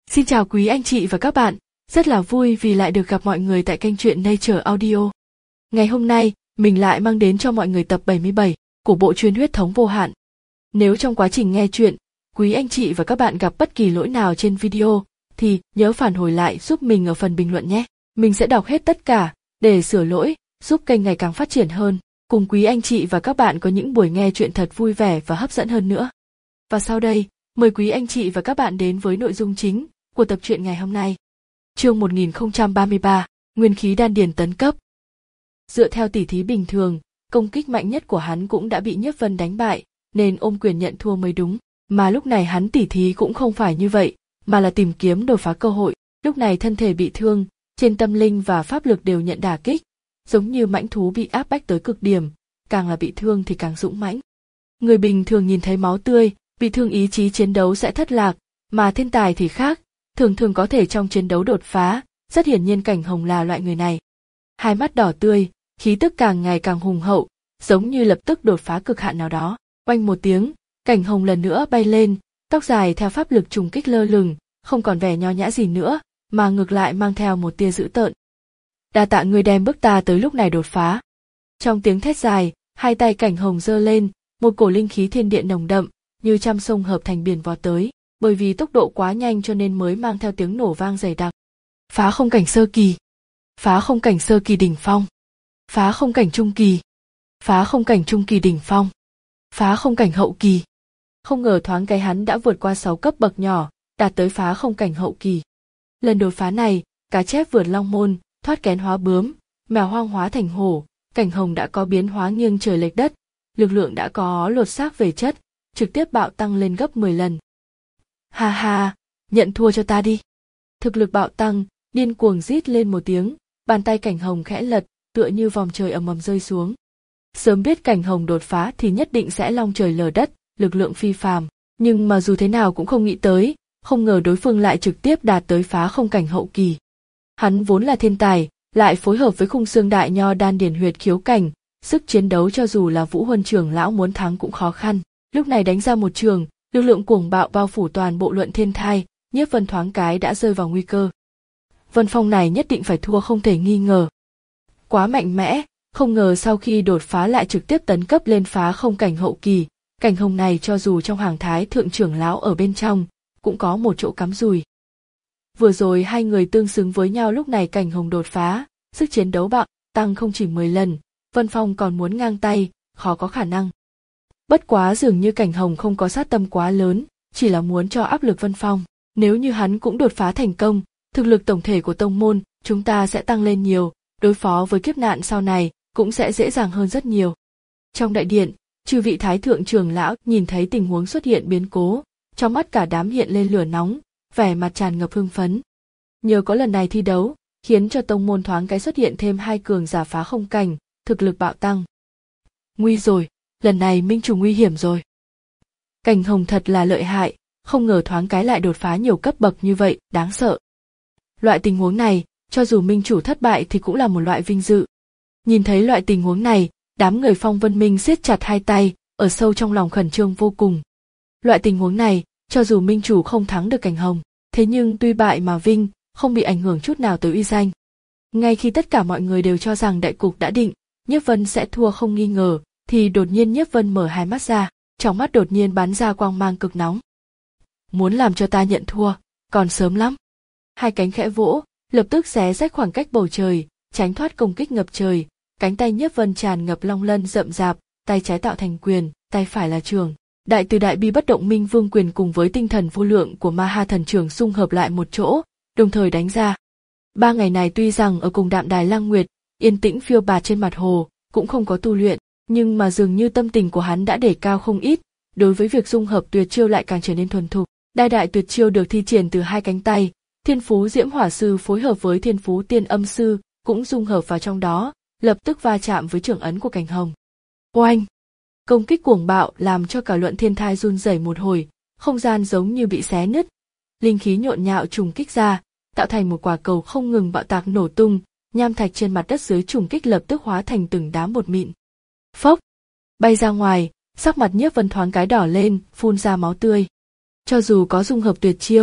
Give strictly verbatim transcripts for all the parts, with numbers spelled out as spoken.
Xin chào quý anh chị và các bạn, rất là vui vì lại được gặp mọi người tại kênh truyện Nature Audio. Ngày hôm nay, mình lại mang đến cho mọi người tập bảy mươi bảy của bộ truyện Huyết thống vô hạn. Nếu trong quá trình nghe truyện, quý anh chị và các bạn gặp bất kỳ lỗi nào trên video, thì nhớ phản hồi lại giúp mình ở phần bình luận nhé. Mình sẽ đọc hết tất cả, để sửa lỗi, giúp kênh ngày càng phát triển hơn, cùng quý anh chị và các bạn có những buổi nghe truyện thật vui vẻ và hấp dẫn hơn nữa. Và sau đây, mời quý anh chị và các bạn đến với nội dung chính của tập truyện ngày hôm nay. Chương một nghìn không trăm ba mươi ba, Nguyên khí đan điền tấn cấp. Dựa theo tỉ thí bình thường, công kích mạnh nhất của hắn cũng đã bị Nhiếp Vân đánh bại, nên ôm quyền nhận thua mới đúng. Mà lúc này hắn tỉ thí cũng không phải như vậy, mà là tìm kiếm đột phá cơ hội. Lúc này thân thể bị thương, trên tâm linh và pháp lực đều nhận đả kích, giống như mãnh thú bị áp bách tới cực điểm, càng là bị thương thì càng dũng mãnh. Người bình thường nhìn thấy máu tươi, bị thương ý chí chiến đấu sẽ thất lạc, mà thiên tài thì khác, thường thường có thể trong chiến đấu đột phá, rất hiển nhiên Cảnh Hồng là loại người này. Hai mắt đỏ tươi, khí tức càng ngày càng hùng hậu, giống như lập tức đột phá cực hạn nào đó. Oanh một tiếng, Cảnh Hồng lần nữa bay lên, tóc dài theo pháp lực trùng kích lơ lửng, không còn vẻ nho nhã gì nữa, mà ngược lại mang theo một tia dữ tợn. Đa tạ người đem bước ta tới lúc này đột phá. Trong tiếng thét dài, hai tay Cảnh Hồng giơ lên, một cổ linh khí thiên địa nồng đậm, như trăm sông hợp thành biển vọt tới, bởi vì tốc độ quá nhanh cho nên mới mang theo tiếng nổ vang dày đặc. Phá không cảnh sơ kỳ, phá không cảnh sơ kỳ đỉnh phong, phá không cảnh trung kỳ, phá không cảnh trung kỳ đỉnh phong, phá không cảnh hậu kỳ. Không ngờ thoáng cái hắn đã vượt qua sáu cấp bậc nhỏ, đạt tới phá không cảnh hậu kỳ. Lần đột phá này, cá chép vượt long môn, thoát kén hóa bướm, mèo hoang hóa thành hổ, Cảnh Hồng đã có biến hóa nghiêng trời lệch đất, lực lượng đã có lột xác về chất, trực tiếp bạo tăng lên gấp mười lần. Ha ha, nhận thua cho ta đi. Thực lực bạo tăng, điên cuồng rít lên một tiếng, bàn tay Cảnh Hồng khẽ lật, tựa như vòng trời ầm ầm rơi xuống. Sớm biết Cảnh Hồng đột phá thì nhất định sẽ long trời lở đất, lực lượng phi phàm, nhưng mà dù thế nào cũng không nghĩ tới, không ngờ đối phương lại trực tiếp đạt tới phá không cảnh hậu kỳ. Hắn vốn là thiên tài, lại phối hợp với khung xương đại nho đan điền huyệt khiếu cảnh, sức chiến đấu cho dù là Vũ Huân trưởng lão muốn thắng cũng khó khăn. Lúc này đánh ra một trường, lực lượng cuồng bạo bao phủ toàn bộ Luận Thiên Thai, Nhiếp Vân thoáng cái đã rơi vào nguy cơ. Vân Phong này nhất định phải thua không thể nghi ngờ. Quá mạnh mẽ, không ngờ sau khi đột phá lại trực tiếp tấn cấp lên phá không cảnh hậu kỳ, Cảnh Hồng này cho dù trong hàng thái thượng trưởng lão ở bên trong, cũng có một chỗ cắm rùi. Vừa rồi hai người tương xứng với nhau, lúc này Cảnh Hồng đột phá, sức chiến đấu bạo tăng không chỉ mười lần, Vân Phong còn muốn ngang tay, khó có khả năng. Bất quá dường như Cảnh Hồng không có sát tâm quá lớn, chỉ là muốn cho áp lực Vân Phong. Nếu như hắn cũng đột phá thành công, thực lực tổng thể của tông môn chúng ta sẽ tăng lên nhiều, đối phó với kiếp nạn sau này cũng sẽ dễ dàng hơn rất nhiều. Trong đại điện, chư vị thái thượng trưởng lão nhìn thấy tình huống xuất hiện biến cố, trong mắt cả đám hiện lên lửa nóng, vẻ mặt tràn ngập hưng phấn. Nhờ có lần này thi đấu, khiến cho tông môn thoáng cái xuất hiện thêm hai cường giả phá không cảnh, thực lực bạo tăng. Nguy rồi, lần này minh chủ nguy hiểm rồi. Cảnh Hồng thật là lợi hại, không ngờ thoáng cái lại đột phá nhiều cấp bậc như vậy, đáng sợ. Loại tình huống này, cho dù minh chủ thất bại thì cũng là một loại vinh dự. Nhìn thấy loại tình huống này, đám người Phong Vân Minh siết chặt hai tay, ở sâu trong lòng khẩn trương vô cùng. Loại tình huống này, cho dù minh chủ không thắng được Cảnh Hồng, thế nhưng tuy bại mà vinh, không bị ảnh hưởng chút nào tới uy danh. Ngay khi tất cả mọi người đều cho rằng đại cục đã định, Nhiếp Vân sẽ thua không nghi ngờ, thì đột nhiên Nhiếp Vân mở hai mắt ra, trong mắt đột nhiên bắn ra quang mang cực nóng. Muốn làm cho ta nhận thua, còn sớm lắm. Hai cánh khẽ vỗ, lập tức xé rách khoảng cách bầu trời, tránh thoát công kích ngập trời, cánh tay Nhiếp Vân tràn ngập long lân rậm rạp, tay trái tạo thành quyền, tay phải là trường. Đại từ đại bi bất động minh vương quyền cùng với tinh thần vô lượng của ma ha thần trường xung hợp lại một chỗ, đồng thời đánh ra. Ba ngày này tuy rằng ở cùng Đạm Đài Lang Nguyệt, yên tĩnh phiêu bạt trên mặt hồ, cũng không có tu luyện, nhưng mà dường như tâm tình của hắn đã để cao không ít, đối với việc dung hợp tuyệt chiêu lại càng trở nên thuần thục. Đai đại tuyệt chiêu được thi triển từ hai cánh tay, Thiên Phú Diễm Hỏa Sư phối hợp với Thiên Phú Tiên Âm Sư cũng dung hợp vào trong đó, lập tức va chạm với trưởng ấn của Cảnh Hồng. Oanh! Công kích cuồng bạo làm cho cả Luận Thiên Thai run rẩy một hồi, không gian giống như bị xé nứt, linh khí nhộn nhạo trùng kích ra, tạo thành một quả cầu không ngừng bạo tạc nổ tung, nham thạch trên mặt đất dưới trùng kích lập tức hóa thành từng đám bột mịn. Phốc! Bay ra ngoài, sắc mặt Nhiếp Vân thoáng cái đỏ lên, phun ra máu tươi. Cho dù có dung hợp tuyệt chiêu,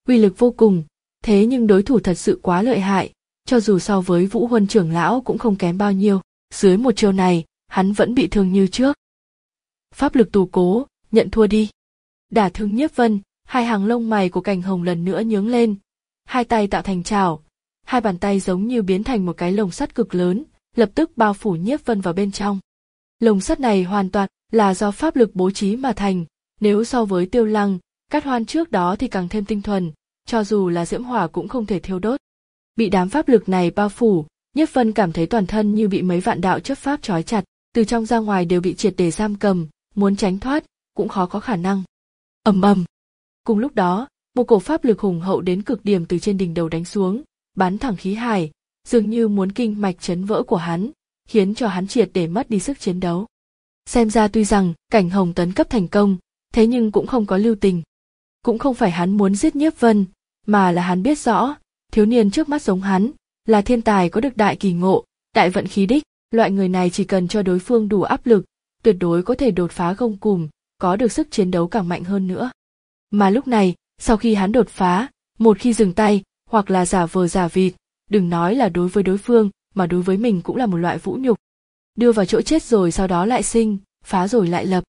uy lực vô cùng, thế nhưng đối thủ thật sự quá lợi hại, cho dù so với Vũ Huân trưởng lão cũng không kém bao nhiêu, dưới một chiêu này, hắn vẫn bị thương như trước. Pháp lực tù cố, nhận thua đi. Đả thương Nhiếp Vân, hai hàng lông mày của Cảnh Hồng lần nữa nhướng lên, hai tay tạo thành chảo, hai bàn tay giống như biến thành một cái lồng sắt cực lớn, lập tức bao phủ Nhiếp Vân vào bên trong. Lồng sắt này hoàn toàn là do pháp lực bố trí mà thành, nếu so với Tiêu Lăng, Cát Hoan trước đó thì càng thêm tinh thuần, cho dù là diễm hỏa cũng không thể thiêu đốt. Bị đám pháp lực này bao phủ, Nhiếp Vân cảm thấy toàn thân như bị mấy vạn đạo chấp pháp trói chặt, từ trong ra ngoài đều bị triệt để giam cầm, muốn tránh thoát cũng khó có khả năng. Ầm ầm. Cùng lúc đó, một cổ pháp lực hùng hậu đến cực điểm từ trên đỉnh đầu đánh xuống, bắn thẳng khí hải, dường như muốn kinh mạch chấn vỡ của hắn, khiến cho hắn triệt để mất đi sức chiến đấu. Xem ra tuy rằng Cảnh Hồng tấn cấp thành công, thế nhưng cũng không có lưu tình. Cũng không phải hắn muốn giết Nhiếp Vân, mà là hắn biết rõ, thiếu niên trước mắt giống hắn, là thiên tài có được đại kỳ ngộ, đại vận khí đích, loại người này chỉ cần cho đối phương đủ áp lực, tuyệt đối có thể đột phá gông cùm, có được sức chiến đấu càng mạnh hơn nữa. Mà lúc này, sau khi hắn đột phá, một khi dừng tay, hoặc là giả vờ giả vịt, đừng nói là đối với đối phương, mà đối với mình cũng là một loại vũ nhục. Đưa vào chỗ chết rồi sau đó lại sinh, phá rồi lại lập.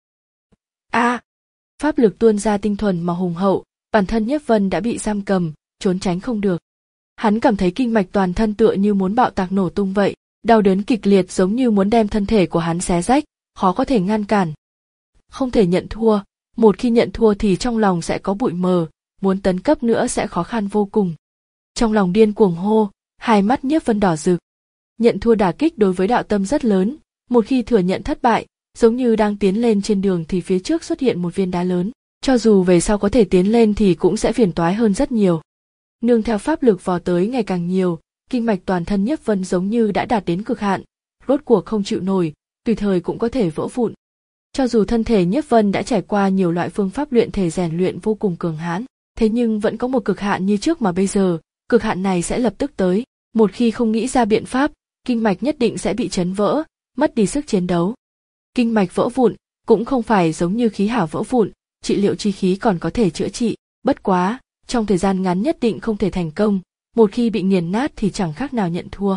A, à, pháp lực tuôn ra tinh thuần mà hùng hậu, bản thân Nhiếp Vân đã bị giam cầm, trốn tránh không được. Hắn cảm thấy kinh mạch toàn thân tựa như muốn bạo tạc nổ tung vậy, đau đớn kịch liệt giống như muốn đem thân thể của hắn xé rách, khó có thể ngăn cản. Không thể nhận thua, một khi nhận thua thì trong lòng sẽ có bụi mờ, muốn tấn cấp nữa sẽ khó khăn vô cùng. Trong lòng điên cuồng hô, hai mắt Nhiếp Vân đỏ rực. Nhận thua đả kích đối với đạo tâm rất lớn, một khi thừa nhận thất bại, giống như đang tiến lên trên đường thì phía trước xuất hiện một viên đá lớn, cho dù về sau có thể tiến lên thì cũng sẽ phiền toái hơn rất nhiều. Nương theo pháp lực vò tới ngày càng nhiều, kinh mạch toàn thân Nhiếp Vân giống như đã đạt đến cực hạn, rốt cuộc không chịu nổi, tùy thời cũng có thể vỡ vụn. Cho dù thân thể Nhiếp Vân đã trải qua nhiều loại phương pháp luyện thể rèn luyện vô cùng cường hãn, thế nhưng vẫn có một cực hạn như trước mà bây giờ, cực hạn này sẽ lập tức tới, một khi không nghĩ ra biện pháp, kinh mạch nhất định sẽ bị chấn vỡ, mất đi sức chiến đấu. Kinh mạch vỡ vụn cũng không phải giống như khí hảo vỡ vụn, trị liệu chi khí còn có thể chữa trị, bất quá, trong thời gian ngắn nhất định không thể thành công, một khi bị nghiền nát thì chẳng khác nào nhận thua.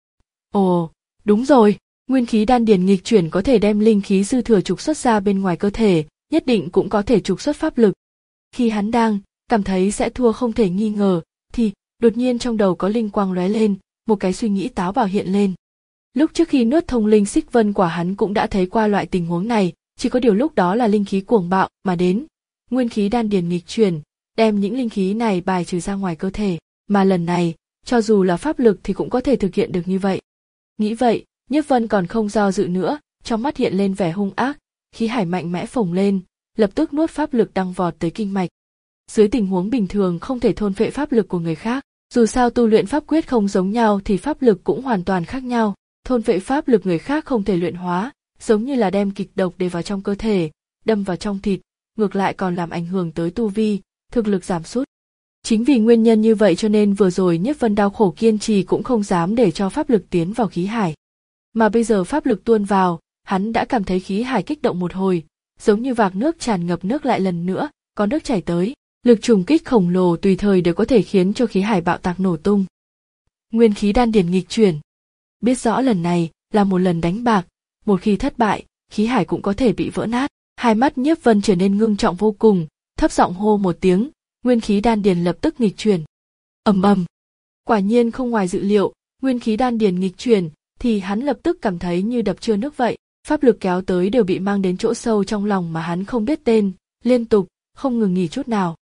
Ồ, đúng rồi, nguyên khí đan điền nghịch chuyển có thể đem linh khí dư thừa trục xuất ra bên ngoài cơ thể, nhất định cũng có thể trục xuất pháp lực. Khi hắn đang cảm thấy sẽ thua không thể nghi ngờ, thì đột nhiên trong đầu có linh quang lóe lên, một cái suy nghĩ táo bạo hiện lên. Lúc trước khi nuốt thông linh xích vân quả hắn cũng đã thấy qua loại tình huống này, chỉ có điều lúc đó là linh khí cuồng bạo mà đến, nguyên khí đan điền nghịch chuyển, đem những linh khí này bài trừ ra ngoài cơ thể, mà lần này, cho dù là pháp lực thì cũng có thể thực hiện được như vậy. Nghĩ vậy, Nhiếp Vân còn không do dự nữa, trong mắt hiện lên vẻ hung ác, khí hải mạnh mẽ phồng lên, lập tức nuốt pháp lực đang vọt tới kinh mạch. Dưới tình huống bình thường không thể thôn phệ pháp lực của người khác, dù sao tu luyện pháp quyết không giống nhau thì pháp lực cũng hoàn toàn khác nhau, thôn phệ pháp lực người khác không thể luyện hóa, giống như là đem kịch độc để vào trong cơ thể, đâm vào trong thịt, ngược lại còn làm ảnh hưởng tới tu vi, thực lực giảm sút. Chính vì nguyên nhân như vậy cho nên vừa rồi Nhiếp Vân đau khổ kiên trì cũng không dám để cho pháp lực tiến vào khí hải. Mà bây giờ pháp lực tuôn vào, hắn đã cảm thấy khí hải kích động một hồi, giống như vạc nước tràn ngập nước lại lần nữa, có nước chảy tới, lực trùng kích khổng lồ tùy thời đều có thể khiến cho khí hải bạo tạc nổ tung. Nguyên khí đan điền nghịch chuyển. Biết rõ lần này là một lần đánh bạc, một khi thất bại, khí hải cũng có thể bị vỡ nát. Hai mắt Nhiếp Vân trở nên ngưng trọng vô cùng, thấp giọng hô một tiếng, nguyên khí đan điền lập tức nghịch chuyển. Ầm ầm. Quả nhiên không ngoài dự liệu, nguyên khí đan điền nghịch chuyển, thì hắn lập tức cảm thấy như đập trưa nước vậy, pháp lực kéo tới đều bị mang đến chỗ sâu trong lòng mà hắn không biết tên, liên tục, không ngừng nghỉ chút nào.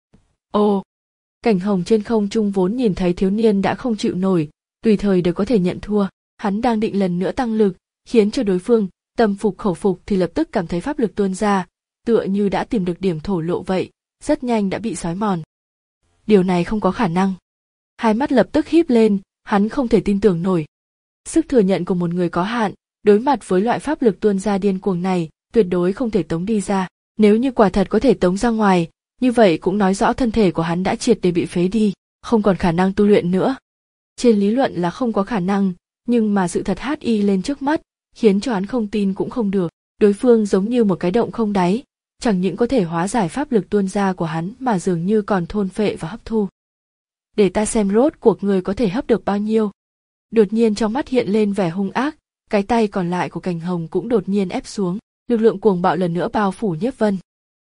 Ồ, Cảnh Hồng trên không trung vốn nhìn thấy thiếu niên đã không chịu nổi, tùy thời đều có thể nhận thua, hắn đang định lần nữa tăng lực, khiến cho đối phương tâm phục khẩu phục thì lập tức cảm thấy pháp lực tuôn ra, tựa như đã tìm được điểm thổ lộ vậy, rất nhanh đã bị xói mòn. Điều này không có khả năng. Hai mắt lập tức híp lên, hắn không thể tin tưởng nổi. Sức thừa nhận của một người có hạn, đối mặt với loại pháp lực tuôn ra điên cuồng này, tuyệt đối không thể tống đi ra. Nếu như quả thật có thể tống ra ngoài, như vậy cũng nói rõ thân thể của hắn đã triệt để bị phế đi, không còn khả năng tu luyện nữa. Trên lý luận là không có khả năng, nhưng mà sự thật hắt y lên trước mắt, khiến cho hắn không tin cũng không được. Đối phương giống như một cái động không đáy, chẳng những có thể hóa giải pháp lực tuôn ra của hắn mà dường như còn thôn phệ và hấp thu. Để ta xem rốt cuộc người có thể hấp được bao nhiêu. Đột nhiên trong mắt hiện lên vẻ hung ác, cái tay còn lại của Cành Hồng cũng đột nhiên ép xuống, lực lượng cuồng bạo lần nữa bao phủ Nhiếp Vân.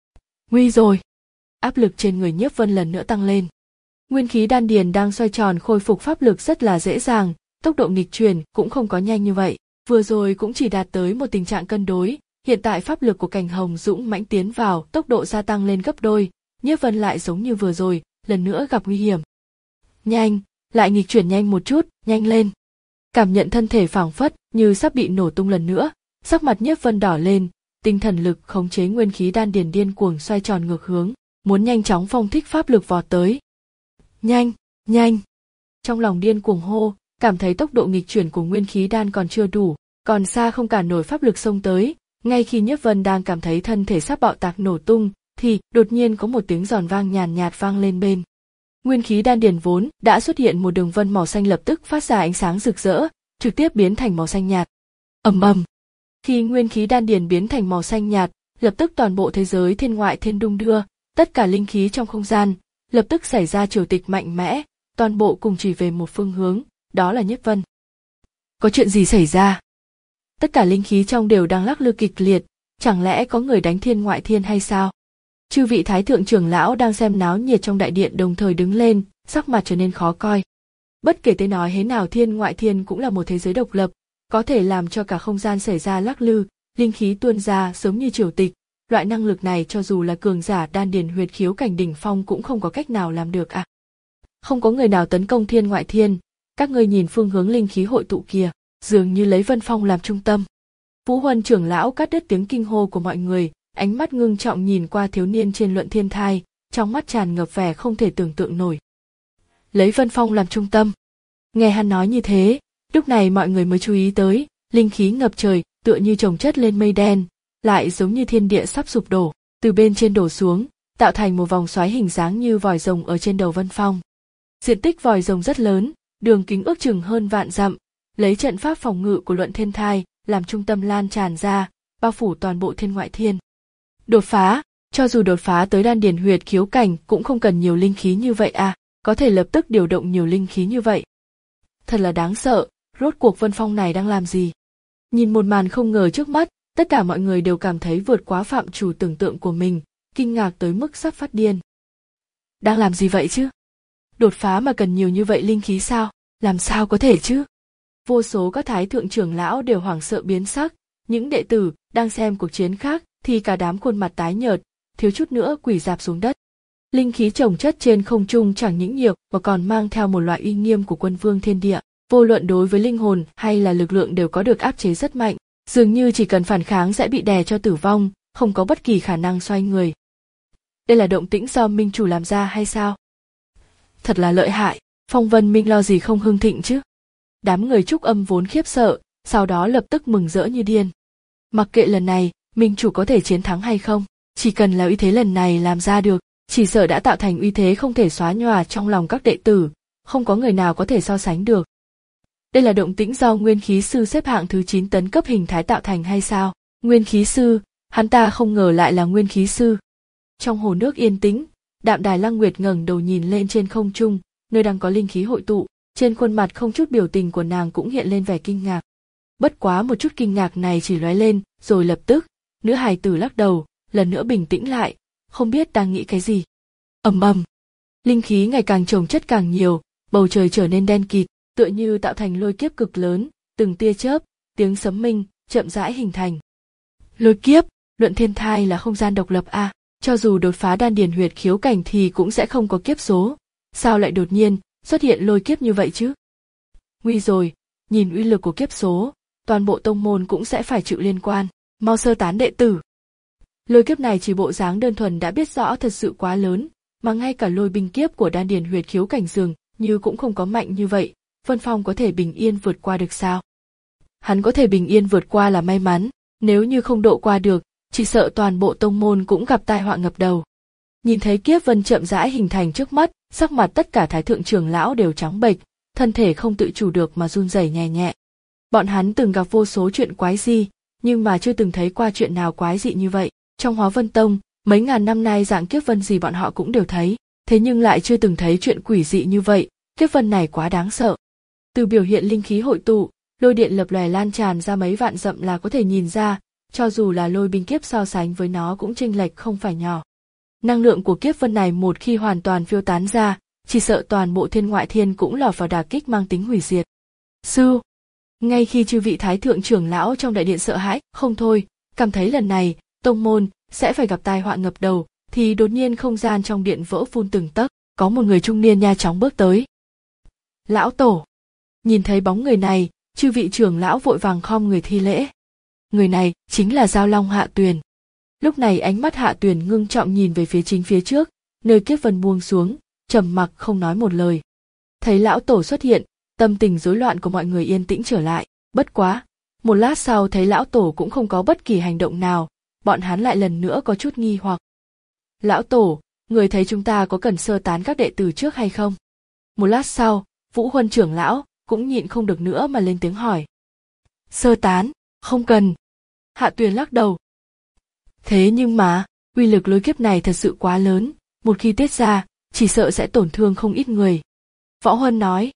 Nguy rồi! Áp lực trên người Nhiếp Vân lần nữa tăng lên. Nguyên khí đan điền đang xoay tròn khôi phục pháp lực rất là dễ dàng, tốc độ nghịch chuyển cũng không có nhanh như vậy, vừa rồi cũng chỉ đạt tới một tình trạng cân đối, hiện tại pháp lực của Cành Hồng dũng mãnh tiến vào, tốc độ gia tăng lên gấp đôi, Nhiếp Vân lại giống như vừa rồi, lần nữa gặp nguy hiểm. Nhanh, lại nghịch chuyển nhanh một chút, nhanh lên. Cảm nhận thân thể phảng phất như sắp bị nổ tung lần nữa, sắc mặt Nhiếp Vân đỏ lên, tinh thần lực khống chế nguyên khí đan điền điên cuồng xoay tròn ngược hướng, muốn nhanh chóng phong thích pháp lực vọt tới. Nhanh, nhanh. Trong lòng điên cuồng hô, cảm thấy tốc độ nghịch chuyển của nguyên khí đan còn chưa đủ, còn xa không cản nổi pháp lực xông tới, ngay khi Nhiếp Vân đang cảm thấy thân thể sắp bạo tạc nổ tung, thì đột nhiên có một tiếng giòn vang nhàn nhạt vang lên bên. Nguyên khí đan điền vốn đã xuất hiện một đường vân màu xanh lập tức phát ra ánh sáng rực rỡ, trực tiếp biến thành màu xanh nhạt. Ầm ầm. Khi nguyên khí đan điền biến thành màu xanh nhạt, lập tức toàn bộ thế giới thiên ngoại thiên đung đưa, tất cả linh khí trong không gian lập tức xảy ra triều tịch mạnh mẽ, toàn bộ cùng chỉ về một phương hướng, đó là Nhiếp Vân. Có chuyện gì xảy ra? Tất cả linh khí trong đều đang lắc lư kịch liệt, chẳng lẽ có người đánh thiên ngoại thiên hay sao? Chư vị thái thượng trưởng lão đang xem náo nhiệt trong đại điện đồng thời đứng lên, sắc mặt trở nên khó coi. Bất kể tên nói thế nào thiên ngoại thiên cũng là một thế giới độc lập, có thể làm cho cả không gian xảy ra lắc lư, linh khí tuôn ra giống như triều tịch, loại năng lực này cho dù là cường giả đan điền huyệt khiếu cảnh đỉnh phong cũng không có cách nào làm được à. Không có người nào tấn công thiên ngoại thiên, các ngươi nhìn phương hướng linh khí hội tụ kia, dường như lấy Vân Phong làm trung tâm. Vũ Huân trưởng lão cắt đứt tiếng kinh hô của mọi người, ánh mắt ngưng trọng nhìn qua thiếu niên trên luận thiên thai, trong mắt tràn ngập vẻ không thể tưởng tượng nổi. Lấy Vân Phong làm trung tâm. Nghe hắn nói như thế, lúc này mọi người mới chú ý tới, linh khí ngập trời, tựa như chồng chất lên mây đen, lại giống như thiên địa sắp sụp đổ, từ bên trên đổ xuống, tạo thành một vòng xoáy hình dáng như vòi rồng ở trên đầu Vân Phong. Diện tích vòi rồng rất lớn, đường kính ước chừng hơn vạn dặm, lấy trận pháp phòng ngự của luận thiên thai làm trung tâm lan tràn ra, bao phủ toàn bộ thiên ngoại thiên. Đột phá, cho dù đột phá tới đan điền huyệt khiếu cảnh cũng không cần nhiều linh khí như vậy à, có thể lập tức điều động nhiều linh khí như vậy. Thật là đáng sợ, rốt cuộc Vân Phong này đang làm gì? Nhìn một màn không ngờ trước mắt, tất cả mọi người đều cảm thấy vượt quá phạm trù tưởng tượng của mình, kinh ngạc tới mức sắp phát điên. Đang làm gì vậy chứ? Đột phá mà cần nhiều như vậy linh khí sao? Làm sao có thể chứ? Vô số các thái thượng trưởng lão đều hoảng sợ biến sắc, những đệ tử đang xem cuộc chiến khác thì cả đám khuôn mặt tái nhợt, thiếu chút nữa quỳ rạp xuống đất. Linh khí chồng chất trên không trung chẳng những nhiều mà còn mang theo một loại uy nghiêm của quân vương thiên địa, vô luận đối với linh hồn hay là lực lượng đều có được áp chế rất mạnh, dường như chỉ cần phản kháng sẽ bị đè cho tử vong, không có bất kỳ khả năng xoay người. Đây là động tĩnh do minh chủ làm ra hay sao? Thật là lợi hại, Phong Vân Minh lo gì không hưng thịnh chứ? Đám người Trúc Âm vốn khiếp sợ, sau đó lập tức mừng rỡ như điên. Mặc kệ lần này, minh chủ có thể chiến thắng hay không, chỉ cần là uy thế lần này làm ra được, chỉ sợ đã tạo thành uy thế không thể xóa nhòa trong lòng các đệ tử, không có người nào có thể so sánh được. Đây là động tĩnh do nguyên khí sư xếp hạng thứ chín tấn cấp hình thái tạo thành hay sao? Nguyên khí sư, hắn ta không ngờ lại là nguyên khí sư. Trong hồ nước yên tĩnh, Đạm Đài Lăng Nguyệt ngẩng đầu nhìn lên trên không trung, nơi đang có linh khí hội tụ, trên khuôn mặt không chút biểu tình của nàng cũng hiện lên vẻ kinh ngạc. Bất quá một chút kinh ngạc này chỉ lóe lên, rồi lập tức, nữ hài tử lắc đầu, lần nữa bình tĩnh lại, không biết đang nghĩ cái gì. Ầm ầm, linh khí ngày càng chồng chất càng nhiều, bầu trời trở nên đen kịt, tựa như tạo thành lôi kiếp cực lớn, từng tia chớp, tiếng sấm minh chậm rãi hình thành. Lôi kiếp, luận thiên thai là không gian độc lập a, à, cho dù đột phá đan điền huyệt khiếu cảnh thì cũng sẽ không có kiếp số, sao lại đột nhiên xuất hiện lôi kiếp như vậy chứ? Nguy rồi, nhìn uy lực của kiếp số, toàn bộ tông môn cũng sẽ phải chịu liên quan, mau sơ tán đệ tử. Lôi kiếp này chỉ bộ dáng đơn thuần đã biết rõ thật sự quá lớn, mà ngay cả lôi binh kiếp của đan điền huyệt khiếu cảnh dường như cũng không có mạnh như vậy, Vân Phong có thể bình yên vượt qua được sao? Hắn có thể bình yên vượt qua là may mắn, nếu như không độ qua được, chỉ sợ toàn bộ tông môn cũng gặp tai họa ngập đầu. Nhìn thấy kiếp vân chậm rãi hình thành trước mắt, sắc mặt tất cả thái thượng trưởng lão đều trắng bệch, thân thể không tự chủ được mà run rẩy nhẹ nhẹ. Bọn hắn từng gặp vô số chuyện quái dị, nhưng mà chưa từng thấy qua chuyện nào quái dị như vậy. Trong Hóa Vân Tông, Mấy ngàn năm nay dạng kiếp vân gì bọn họ cũng đều thấy, thế nhưng lại chưa từng thấy chuyện quỷ dị như vậy, kiếp vân này quá đáng sợ. Từ biểu hiện linh khí hội tụ, lôi điện lập lòe lan tràn ra mấy vạn dặm là có thể nhìn ra, cho dù là lôi binh kiếp so sánh với nó cũng chênh lệch không phải nhỏ. Năng lượng của kiếp vân này một khi hoàn toàn phiêu tán ra, chỉ sợ toàn bộ thiên ngoại thiên cũng lọt vào đả kích mang tính hủy diệt. Sư, ngay khi chư vị thái thượng trưởng lão trong đại điện sợ hãi, không thôi, cảm thấy lần này tông môn sẽ phải gặp tai họa ngập đầu, thì đột nhiên không gian trong điện vỡ phun từng tấc, có một người trung niên nha chóng bước tới. Lão tổ, nhìn thấy bóng người này, chư vị trưởng lão vội vàng khom người thi lễ. Người này chính là Giao Long Hạ Tuyền. Lúc này ánh mắt Hạ Tuyền ngưng trọng nhìn về phía chính phía trước, nơi kiếp vân buông xuống, trầm mặc không nói một lời. Thấy lão tổ xuất hiện, tâm tình rối loạn của mọi người yên tĩnh trở lại. Bất quá, một lát sau thấy lão tổ cũng không có bất kỳ hành động nào, bọn hắn lại lần nữa có chút nghi hoặc. Lão tổ, người thấy chúng ta có cần sơ tán các đệ tử trước hay không? Một lát sau, Vũ Huân trưởng lão cũng nhịn không được nữa mà lên tiếng hỏi. Sơ tán, không cần. Hạ Tuyền lắc đầu. Thế nhưng mà, uy lực lôi kiếp này thật sự quá lớn, một khi tiết ra, chỉ sợ sẽ tổn thương không ít người. Võ Huân nói.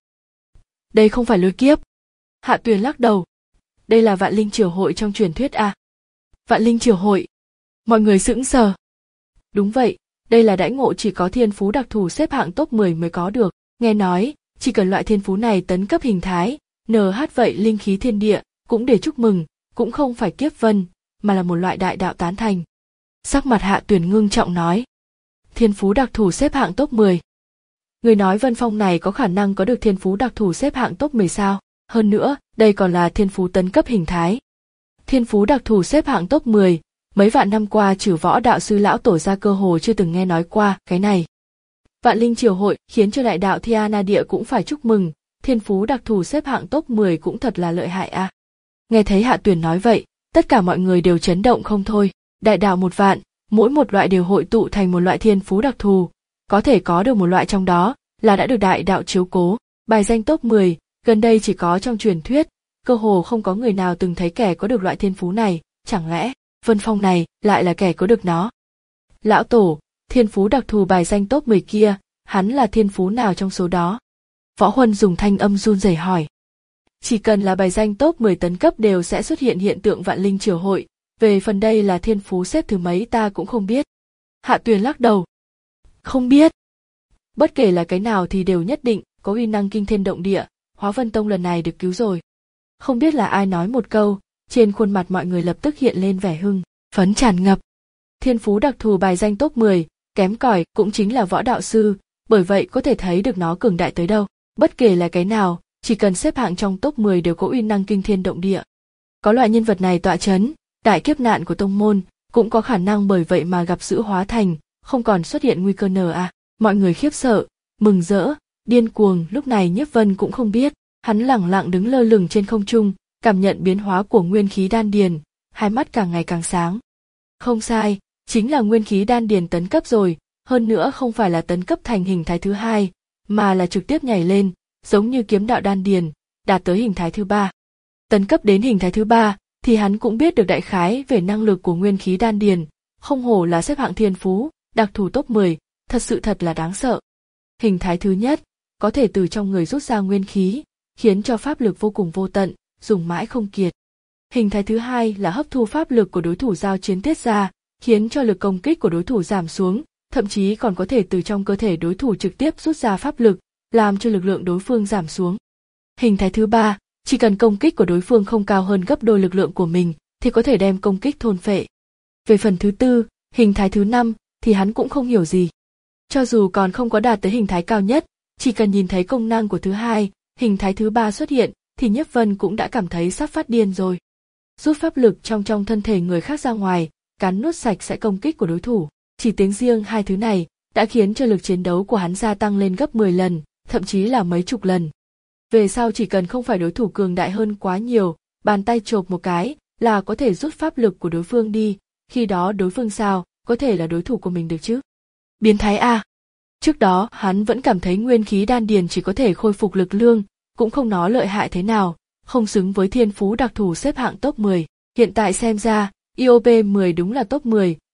Đây không phải lôi kiếp. Hạ Tuyền lắc đầu. Đây là Vạn Linh Triều Hội trong truyền thuyết à? Vạn Linh Triều Hội. Mọi người sững sờ. Đúng vậy, đây là đãi ngộ chỉ có thiên phú đặc thù xếp hạng top mười mới có được. Nghe nói, chỉ cần loại thiên phú này tấn cấp hình thái, en hát vậy linh khí thiên địa, cũng để chúc mừng, cũng không phải kiếp vân, mà là một loại đại đạo tán thành. Sắc mặt Hạ Tuyền ngưng trọng nói. Thiên phú đặc thù xếp hạng top mười. Người nói Vân Phong này có khả năng có được thiên phú đặc thù xếp hạng top mười sao? Hơn nữa, đây còn là thiên phú tấn cấp hình thái. Thiên phú đặc thù xếp hạng top mười, mấy vạn năm qua trừ võ đạo sư lão tổ ra cơ hồ chưa từng nghe nói qua cái này. Vạn Linh Triều Hội khiến cho đại đạo Thi Na Địa cũng phải chúc mừng, thiên phú đặc thù xếp hạng top mười cũng thật là lợi hại a. À. Nghe thấy Hạ Tuyền nói vậy, tất cả mọi người đều chấn động không thôi, đại đạo một vạn, mỗi một loại đều hội tụ thành một loại thiên phú đặc thù, có thể có được một loại trong đó là đã được đại đạo chiếu cố, bài danh top mười, gần đây chỉ có trong truyền thuyết, cơ hồ không có người nào từng thấy kẻ có được loại thiên phú này, chẳng lẽ Vân Phong này lại là kẻ có được nó? Lão tổ, thiên phú đặc thù bài danh top mười kia, hắn là thiên phú nào trong số đó? Võ Huân dùng thanh âm run rẩy hỏi. Chỉ cần là bài danh top mười tấn cấp đều sẽ xuất hiện hiện tượng Vạn Linh Triều Hội, về phần đây là thiên phú xếp thứ mấy ta cũng không biết. Hạ Tuyền lắc đầu. Không biết. Bất kể là cái nào thì đều nhất định có uy năng kinh thiên động địa, Hóa Vân Tông lần này được cứu rồi. Không biết là ai nói một câu, trên khuôn mặt mọi người lập tức hiện lên vẻ hưng phấn tràn ngập. Thiên phú đặc thù bài danh top mười, kém cỏi cũng chính là võ đạo sư, bởi vậy có thể thấy được nó cường đại tới đâu. Bất kể là cái nào, chỉ cần xếp hạng trong top mười đều có uy năng kinh thiên động địa. Có loại nhân vật này tọa chấn, đại kiếp nạn của tông môn cũng có khả năng bởi vậy mà gặp sự hóa thành, không còn xuất hiện nguy cơ nờ à. Mọi người khiếp sợ, mừng rỡ, điên cuồng. Lúc này Nhiếp Vân cũng không biết, hắn lẳng lặng đứng lơ lửng trên không trung, cảm nhận biến hóa của nguyên khí đan điền, hai mắt càng ngày càng sáng. Không sai, chính là nguyên khí đan điền tấn cấp rồi, hơn nữa không phải là tấn cấp thành hình thái thứ hai, mà là trực tiếp nhảy lên, giống như kiếm đạo đan điền, đạt tới hình thái thứ ba. Tấn cấp đến hình thái thứ ba, thì hắn cũng biết được đại khái về năng lực của nguyên khí đan điền, không hổ là xếp hạng thiên phú, đặc thù top mười, thật sự thật là đáng sợ. Hình thái thứ nhất, có thể từ trong người rút ra nguyên khí, khiến cho pháp lực vô cùng vô tận, dùng mãi không kiệt. Hình thái thứ hai là hấp thu pháp lực của đối thủ giao chiến tiết ra, khiến cho lực công kích của đối thủ giảm xuống, thậm chí còn có thể từ trong cơ thể đối thủ trực tiếp rút ra pháp lực, làm cho lực lượng đối phương giảm xuống. Hình thái thứ ba, chỉ cần công kích của đối phương không cao hơn gấp đôi lực lượng của mình, thì có thể đem công kích thôn phệ. Về phần thứ tư, hình thái thứ năm, thì hắn cũng không hiểu gì. Cho dù còn không có đạt tới hình thái cao nhất, chỉ cần nhìn thấy công năng của thứ hai, hình thái thứ ba xuất hiện, thì Nhiếp Vân cũng đã cảm thấy sắp phát điên rồi. Rút pháp lực trong trong thân thể người khác ra ngoài, cắn nuốt sạch sẽ công kích của đối thủ. Chỉ tính riêng hai thứ này đã khiến cho lực chiến đấu của hắn gia tăng lên gấp mười lần, thậm chí là mấy chục lần. Về sau chỉ cần không phải đối thủ cường đại hơn quá nhiều, bàn tay chộp một cái là có thể rút pháp lực của đối phương đi, khi đó đối phương sao có thể là đối thủ của mình được chứ? Biến thái a! Trước đó hắn vẫn cảm thấy nguyên khí đan điền chỉ có thể khôi phục lực lượng, cũng không nói lợi hại thế nào, không xứng với thiên phú đặc thù xếp hạng top mười. Hiện tại xem ra, i o pê mười đúng là top mười,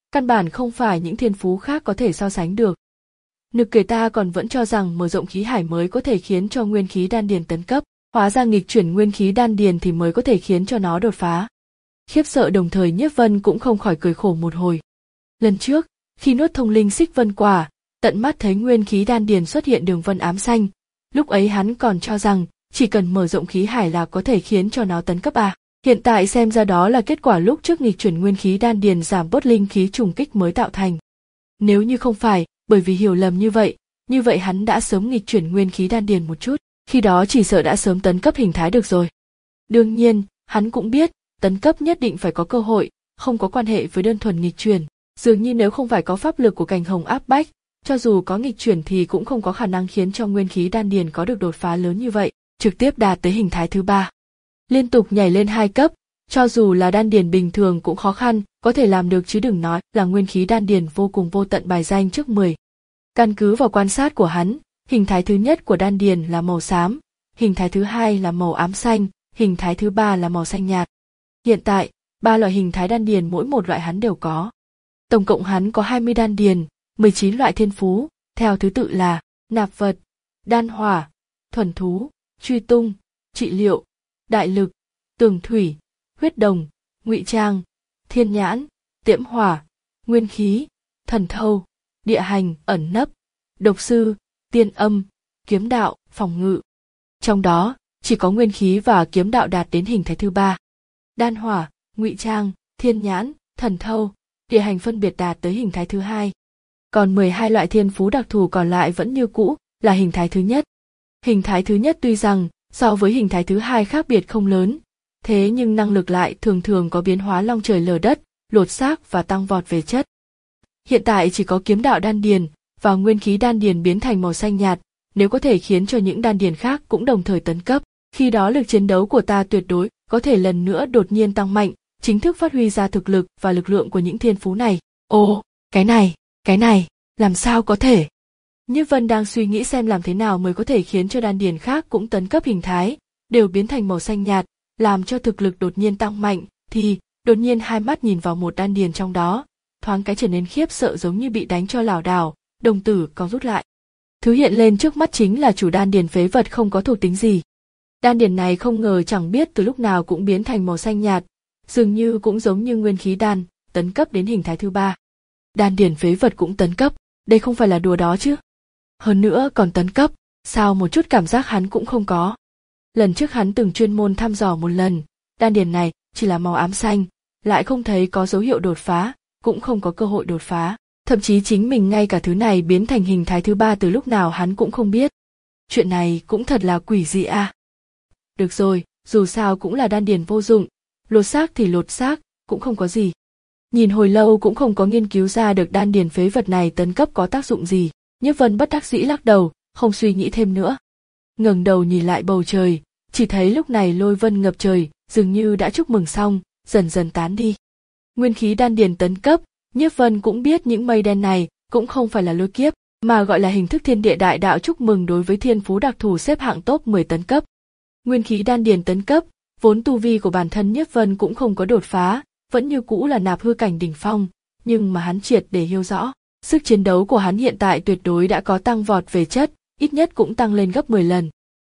Căn bản không phải những thiên phú khác có thể so sánh được. Nực cười ta còn vẫn cho rằng mở rộng khí hải mới có thể khiến cho nguyên khí đan điền tấn cấp, hóa ra nghịch chuyển nguyên khí đan điền thì mới có thể khiến cho nó đột phá. Khiếp sợ đồng thời Nhiếp Vân cũng không khỏi cười khổ một hồi. Lần trước, khi nuốt thông linh xích vân quả, tận mắt thấy nguyên khí đan điền xuất hiện đường vân ám xanh, lúc ấy hắn còn cho rằng chỉ cần mở rộng khí hải là có thể khiến cho nó tấn cấp à. Hiện tại xem ra đó là kết quả lúc trước nghịch chuyển nguyên khí đan điền giảm bớt linh khí trùng kích mới tạo thành. Nếu như không phải bởi vì hiểu lầm như vậy, như vậy hắn đã sớm nghịch chuyển nguyên khí đan điền một chút, khi đó chỉ sợ đã sớm tấn cấp hình thái được rồi. Đương nhiên, hắn cũng biết, tấn cấp nhất định phải có cơ hội, không có quan hệ với đơn thuần nghịch chuyển, dường như nếu không phải có pháp lực của cành hồng áp bách, cho dù có nghịch chuyển thì cũng không có khả năng khiến cho nguyên khí đan điền có được đột phá lớn như vậy, trực tiếp đạt tới hình thái thứ ba. Liên tục nhảy lên hai cấp, cho dù là đan điền bình thường cũng khó khăn, có thể làm được chứ đừng nói là nguyên khí đan điền vô cùng vô tận bài danh trước mười. Căn cứ vào quan sát của hắn, hình thái thứ nhất của đan điền là màu xám, hình thái thứ hai là màu ám xanh, hình thái thứ ba là màu xanh nhạt. Hiện tại, ba loại hình thái đan điền mỗi một loại hắn đều có. Tổng cộng hắn có hai mươi đan điền, mười chín loại thiên phú, theo thứ tự là nạp vật, đan hỏa, thuần thú, truy tung, trị liệu, đại lực, tường thủy, huyết đồng, ngụy trang, thiên nhãn, tiễm hỏa, nguyên khí, thần thâu, địa hành, ẩn nấp, độc sư, tiên âm, kiếm đạo, phòng ngự. Trong đó, chỉ có nguyên khí và kiếm đạo đạt đến hình thái thứ ba. Đan hỏa, ngụy trang, thiên nhãn, thần thâu, địa hành phân biệt đạt tới hình thái thứ hai. Còn mười hai loại thiên phú đặc thù còn lại vẫn như cũ, là hình thái thứ nhất. Hình thái thứ nhất tuy rằng, so với hình thái thứ hai khác biệt không lớn, thế nhưng năng lực lại thường thường có biến hóa long trời lở đất, lột xác và tăng vọt về chất. Hiện tại chỉ có kiếm đạo đan điền và nguyên khí đan điền biến thành màu xanh nhạt, nếu có thể khiến cho những đan điền khác cũng đồng thời tấn cấp, khi đó lực chiến đấu của ta tuyệt đối có thể lần nữa đột nhiên tăng mạnh, chính thức phát huy ra thực lực và lực lượng của những thiên phú này. Ồ, cái này, cái này, làm sao có thể? Nhiếp Vân đang suy nghĩ xem làm thế nào mới có thể khiến cho đan điền khác cũng tấn cấp hình thái, đều biến thành màu xanh nhạt, làm cho thực lực đột nhiên tăng mạnh, thì đột nhiên hai mắt nhìn vào một đan điền trong đó, thoáng cái trở nên khiếp sợ giống như bị đánh cho lảo đảo, đồng tử có rút lại. Thứ hiện lên trước mắt chính là chủ đan điền phế vật không có thuộc tính gì. Đan điền này không ngờ chẳng biết từ lúc nào cũng biến thành màu xanh nhạt, dường như cũng giống như nguyên khí đan, tấn cấp đến hình thái thứ ba. Đan điền phế vật cũng tấn cấp, đây không phải là đùa đó chứ? Hơn nữa còn tấn cấp, sao một chút cảm giác hắn cũng không có. Lần trước hắn từng chuyên môn thăm dò một lần, đan điền này chỉ là màu ám xanh, lại không thấy có dấu hiệu đột phá, cũng không có cơ hội đột phá, thậm chí chính mình ngay cả thứ này biến thành hình thái thứ ba từ lúc nào hắn cũng không biết. Chuyện này cũng thật là quỷ dị à. Được rồi, dù sao cũng là đan điền vô dụng, lột xác thì lột xác, cũng không có gì. Nhìn hồi lâu cũng không có nghiên cứu ra được đan điền phế vật này tấn cấp có tác dụng gì, Nhiếp Vân bất đắc dĩ lắc đầu, không suy nghĩ thêm nữa. Ngẩng đầu nhìn lại bầu trời, chỉ thấy lúc này lôi vân ngập trời, dường như đã chúc mừng xong, dần dần tán đi. Nguyên khí đan điền tấn cấp, Nhiếp Vân cũng biết những mây đen này cũng không phải là lôi kiếp, mà gọi là hình thức thiên địa đại đạo chúc mừng đối với thiên phú đặc thù xếp hạng top mười tấn cấp. Nguyên khí đan điền tấn cấp, vốn tu vi của bản thân Nhiếp Vân cũng không có đột phá, vẫn như cũ là nạp hư cảnh đỉnh phong, nhưng mà hắn triệt để hiểu rõ, sức chiến đấu của hắn hiện tại tuyệt đối đã có tăng vọt về chất, ít nhất cũng tăng lên gấp mười lần.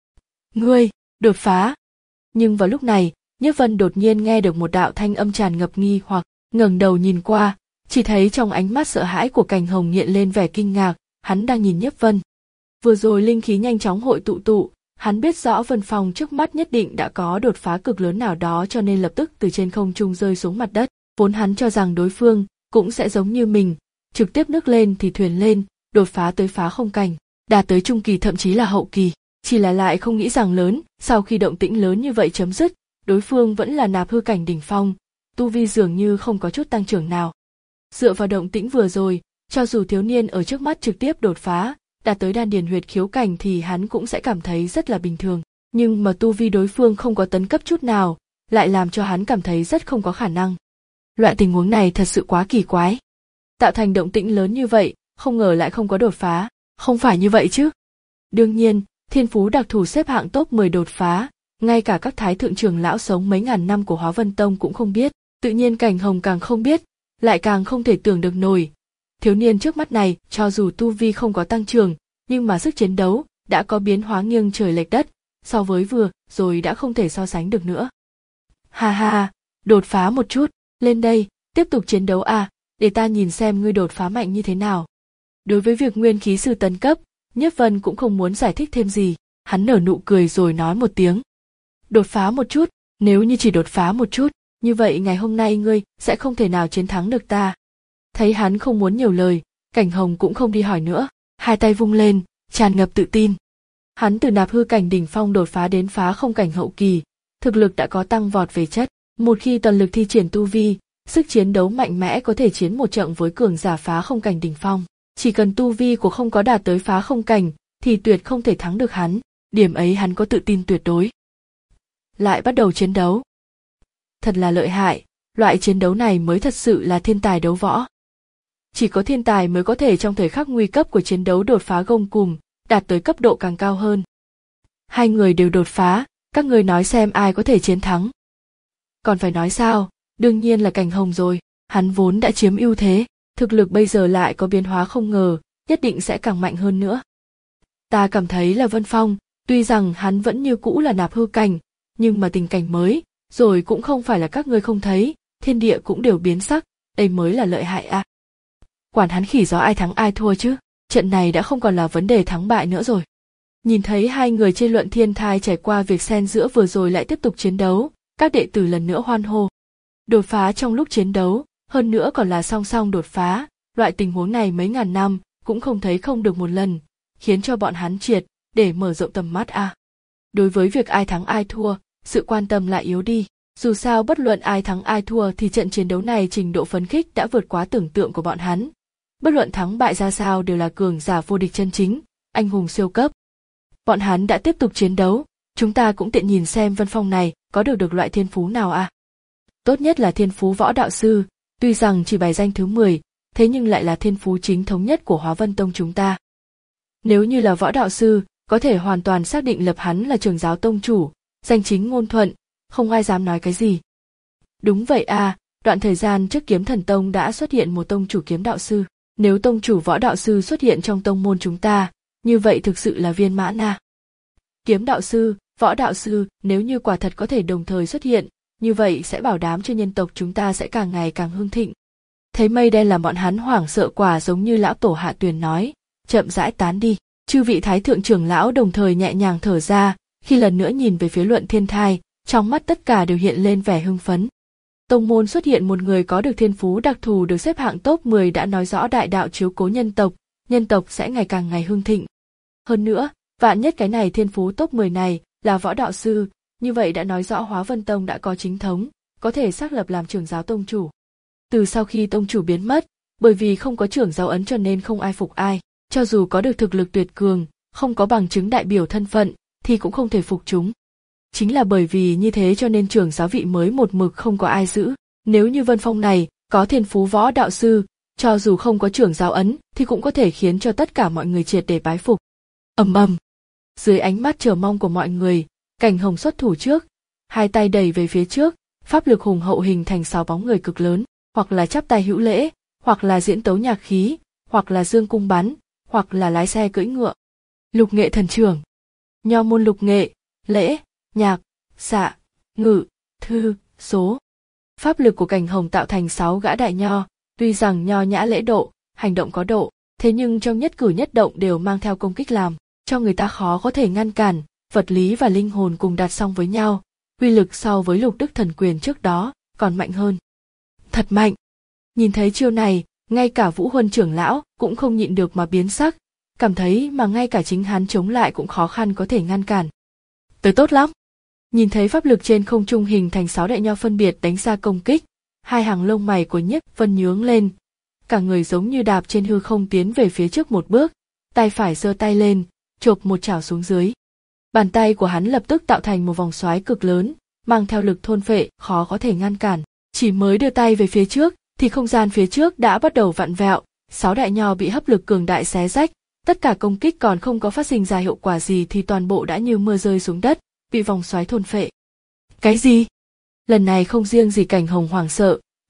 Ngươi, đột phá! Nhưng vào lúc này, Nhiếp Vân đột nhiên nghe được một đạo thanh âm tràn ngập nghi hoặc, ngẩng đầu nhìn qua, chỉ thấy trong ánh mắt sợ hãi của Cành Hồng hiện lên vẻ kinh ngạc, hắn đang nhìn Nhiếp Vân. Vừa rồi linh khí nhanh chóng hội tụ tụ, hắn biết rõ Vân Phong trước mắt nhất định đã có đột phá cực lớn nào đó cho nên lập tức từ trên không trung rơi xuống mặt đất, vốn hắn cho rằng đối phương cũng sẽ giống như mình, trực tiếp nước lên thì thuyền lên, đột phá tới phá không cảnh, đạt tới trung kỳ thậm chí là hậu kỳ, chỉ là lại không nghĩ rằng lớn, sau khi động tĩnh lớn như vậy chấm dứt, đối phương vẫn là nạp hư cảnh đỉnh phong, tu vi dường như không có chút tăng trưởng nào. Dựa vào động tĩnh vừa rồi, cho dù thiếu niên ở trước mắt trực tiếp đột phá, đạt tới đan điền huyệt khiếu cảnh thì hắn cũng sẽ cảm thấy rất là bình thường, nhưng mà tu vi đối phương không có tấn cấp chút nào, lại làm cho hắn cảm thấy rất không có khả năng. Loại tình huống này thật sự quá kỳ quái. Tạo thành động tĩnh lớn như vậy, không ngờ lại không có đột phá, không phải như vậy chứ. Đương nhiên, thiên phú đặc thù xếp hạng top mười đột phá, ngay cả các thái thượng trưởng lão sống mấy ngàn năm của Hóa Vân Tông cũng không biết, tự nhiên Cảnh Hồng càng không biết, lại càng không thể tưởng được nổi. Thiếu niên trước mắt này cho dù tu vi không có tăng trưởng, nhưng mà sức chiến đấu đã có biến hóa nghiêng trời lệch đất, so với vừa rồi đã không thể so sánh được nữa. Ha ha, đột phá một chút, lên đây, tiếp tục chiến đấu à, để ta nhìn xem ngươi đột phá mạnh như thế nào. Đối với việc nguyên khí sư tấn cấp, Nhiếp Vân cũng không muốn giải thích thêm gì, hắn nở nụ cười rồi nói một tiếng. Đột phá một chút, nếu như chỉ đột phá một chút, như vậy ngày hôm nay ngươi sẽ không thể nào chiến thắng được ta. Thấy hắn không muốn nhiều lời, Cảnh Hồng cũng không đi hỏi nữa, hai tay vung lên, tràn ngập tự tin. Hắn từ nạp hư cảnh đỉnh phong đột phá đến phá không cảnh hậu kỳ, thực lực đã có tăng vọt về chất, một khi toàn lực thi triển tu vi, sức chiến đấu mạnh mẽ có thể chiến một trận với cường giả phá không cảnh đỉnh phong. Chỉ cần tu vi của không có đạt tới phá không cảnh, thì tuyệt không thể thắng được hắn, điểm ấy hắn có tự tin tuyệt đối. Lại bắt đầu chiến đấu. Thật là lợi hại, loại chiến đấu này mới thật sự là thiên tài đấu võ. Chỉ có thiên tài mới có thể trong thời khắc nguy cấp của chiến đấu đột phá gông cùm, đạt tới cấp độ càng cao hơn. Hai người đều đột phá, các người nói xem ai có thể chiến thắng. Còn phải nói sao, đương nhiên là Cảnh Hồng rồi, hắn vốn đã chiếm ưu thế, thực lực bây giờ lại có biến hóa không ngờ, nhất định sẽ càng mạnh hơn nữa. Ta cảm thấy là Vân Phong, tuy rằng hắn vẫn như cũ là nạp hư cảnh, nhưng mà tình cảnh mới, rồi cũng không phải là các ngươi không thấy, thiên địa cũng đều biến sắc, đây mới là lợi hại à. Quản hắn khỉ gió ai thắng ai thua chứ, trận này đã không còn là vấn đề thắng bại nữa rồi. Nhìn thấy hai người trên luận thiên thai trải qua việc xen giữa vừa rồi lại tiếp tục chiến đấu, các đệ tử lần nữa hoan hô. Đột phá trong lúc chiến đấu, hơn nữa còn là song song đột phá, loại tình huống này mấy ngàn năm cũng không thấy không được một lần, khiến cho bọn hắn triệt để mở rộng tầm mắt à. Đối với việc ai thắng ai thua, sự quan tâm lại yếu đi. Dù sao bất luận ai thắng ai thua thì trận chiến đấu này trình độ phấn khích đã vượt quá tưởng tượng của bọn hắn. Bất luận thắng bại ra sao đều là cường giả vô địch chân chính, anh hùng siêu cấp. Bọn hắn đã tiếp tục chiến đấu, chúng ta cũng tiện nhìn xem Vân Phong này có được được loại thiên phú nào à. Tốt nhất là thiên phú võ đạo sư, tuy rằng chỉ bài danh thứ mười, thế nhưng lại là thiên phú chính thống nhất của Hóa Vân Tông chúng ta. Nếu như là võ đạo sư, có thể hoàn toàn xác định lập hắn là Trường Giáo Tông chủ, danh chính ngôn thuận, không ai dám nói cái gì. Đúng vậy à, đoạn thời gian trước Kiếm Thần Tông đã xuất hiện một tông chủ kiếm đạo sư, nếu tông chủ võ đạo sư xuất hiện trong tông môn chúng ta, như vậy thực sự là viên mãn à. Kiếm đạo sư, võ đạo sư, nếu như quả thật có thể đồng thời xuất hiện, như vậy sẽ bảo đảm cho nhân tộc chúng ta sẽ càng ngày càng hưng thịnh. Thấy mây đen làm bọn hắn hoảng sợ quả giống như lão tổ Hạ Tuyền nói, chậm rãi tán đi. Chư vị thái thượng trưởng lão đồng thời nhẹ nhàng thở ra, khi lần nữa nhìn về phía luận thiên thai, trong mắt tất cả đều hiện lên vẻ hưng phấn. Tông môn xuất hiện một người có được thiên phú đặc thù được xếp hạng top mười đã nói rõ đại đạo chiếu cố nhân tộc, nhân tộc sẽ ngày càng ngày hưng thịnh. Hơn nữa, vạn nhất cái này thiên phú top mười này là võ đạo sư, như vậy đã nói rõ Hóa Vân Tông đã có chính thống, có thể xác lập làm trưởng giáo tông chủ. Từ sau khi tông chủ biến mất, bởi vì không có trưởng giáo ấn cho nên không ai phục ai, cho dù có được thực lực tuyệt cường, không có bằng chứng đại biểu thân phận, thì cũng không thể phục chúng. Chính là bởi vì như thế cho nên trưởng giáo vị mới một mực không có ai giữ. Nếu như Vân Phong này có thiên phú võ đạo sư, cho dù không có trưởng giáo ấn thì cũng có thể khiến cho tất cả mọi người triệt để bái phục. Ầm ầm. Dưới ánh mắt chờ mong của mọi người, Cảnh Hồng xuất thủ trước, hai tay đẩy về phía trước, pháp lực hùng hậu hình thành sáu bóng người cực lớn, hoặc là chắp tay hữu lễ, hoặc là diễn tấu nhạc khí, hoặc là dương cung bắn, hoặc là lái xe cưỡi ngựa. Lục nghệ thần trưởng. Nho môn lục nghệ, lễ, nhạc, xạ, ngự, thư, số. Pháp lực của Cảnh Hồng tạo thành sáu gã đại nho, tuy rằng nho nhã lễ độ, hành động có độ, thế nhưng trong nhất cử nhất động đều mang theo công kích làm, cho người ta khó có thể ngăn cản, vật lý và linh hồn cùng đặt song với nhau, uy lực so với Lục Đức Thần Quyền trước đó còn mạnh hơn. Thật mạnh. Nhìn thấy chiêu này, ngay cả Vũ Huân trưởng lão cũng không nhịn được mà biến sắc, cảm thấy mà ngay cả chính hắn chống lại cũng khó khăn có thể ngăn cản. Tới tốt lắm. Nhìn thấy pháp lực trên không trung hình thành sáu đại nho phân biệt đánh ra công kích, hai hàng lông mày của Nhiếp Vân nhướng lên, cả người giống như đạp trên hư không tiến về phía trước một bước, tay phải giơ tay lên, chộp một chảo xuống dưới. Bàn tay của hắn lập tức tạo thành một vòng xoáy cực lớn, mang theo lực thôn phệ, khó có thể ngăn cản. Chỉ mới đưa tay về phía trước, thì không gian phía trước đã bắt đầu vặn vẹo, sáu đại nho bị hấp lực cường đại xé rách, tất cả công kích còn không có phát sinh ra hiệu quả gì thì toàn bộ đã như mưa rơi xuống đất, bị vòng xoáy thôn phệ. Cái gì? Lần này không riêng gì Cảnh Hồng hoảng sợ,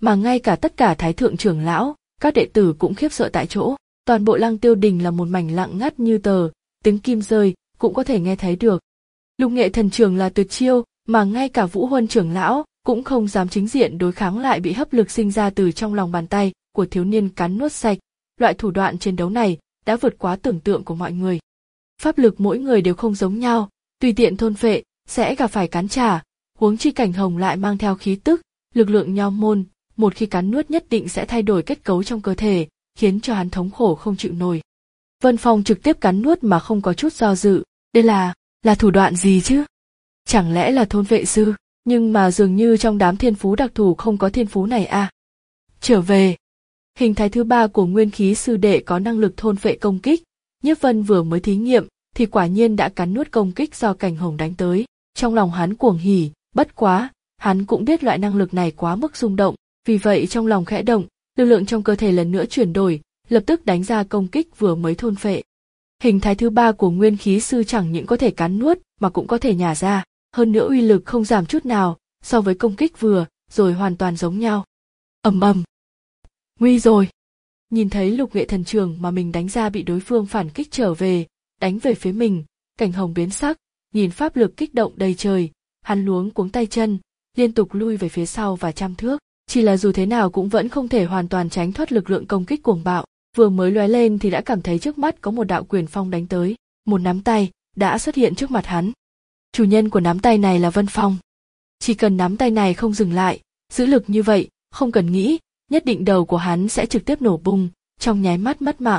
mà ngay cả tất cả thái thượng trưởng lão, các đệ tử cũng khiếp sợ tại chỗ. Toàn bộ Lăng Tiêu Đình là một mảnh lặng ngắt như tờ, tiếng kim rơi cũng có thể nghe thấy được. Lục Nghệ Thần Trường là tuyệt chiêu, mà ngay cả Vũ Huân trưởng lão cũng không dám chính diện đối kháng lại bị hấp lực sinh ra từ trong lòng bàn tay của thiếu niên cắn nuốt sạch. Loại thủ đoạn chiến đấu này đã vượt quá tưởng tượng của mọi người. Pháp lực mỗi người đều không giống nhau, tùy tiện thôn phệ sẽ gặp phải cắn trả, huống chi Cảnh Hồng lại mang theo khí tức, lực lượng nho môn, một khi cắn nuốt nhất định sẽ thay đổi kết cấu trong cơ thể, khiến cho hắn thống khổ không chịu nổi. Vân Phong trực tiếp cắn nuốt mà không có chút do dự, đây là, là thủ đoạn gì chứ? Chẳng lẽ là thôn vệ sư, nhưng mà dường như trong đám thiên phú đặc thù không có thiên phú này à? Trở về, hình thái thứ ba của nguyên khí sư đệ có năng lực thôn vệ công kích, Nhiếp Vân vừa mới thí nghiệm thì quả nhiên đã cắn nuốt công kích do Cảnh Hồng đánh tới, trong lòng hắn cuồng hỉ, bất quá, hắn cũng biết loại năng lực này quá mức rung động, vì vậy trong lòng khẽ động, lực lượng trong cơ thể lần nữa chuyển đổi, lập tức đánh ra công kích vừa mới thôn phệ. Hình thái thứ ba của nguyên khí sư chẳng những có thể cắn nuốt mà cũng có thể nhả ra, hơn nữa uy lực không giảm chút nào so với công kích vừa rồi hoàn toàn giống nhau. Ầm ầm. Nguy rồi. Nhìn thấy Lục Nghệ Thần Trường mà mình đánh ra bị đối phương phản kích trở về, đánh về phía mình, Cảnh Hồng biến sắc, nhìn pháp lực kích động đầy trời, hắn luống cuống tay chân, liên tục lui về phía sau và trăm thước, chỉ là dù thế nào cũng vẫn không thể hoàn toàn tránh thoát lực lượng công kích cuồng bạo, vừa mới lóe lên thì đã cảm thấy trước mắt có một đạo quyền phong đánh tới, một nắm tay đã xuất hiện trước mặt hắn. Chủ nhân của nắm tay này là Vân Phong. Chỉ cần nắm tay này không dừng lại, giữ lực như vậy, không cần nghĩ, nhất định đầu của hắn sẽ trực tiếp nổ bung, trong nháy mắt mất mạng.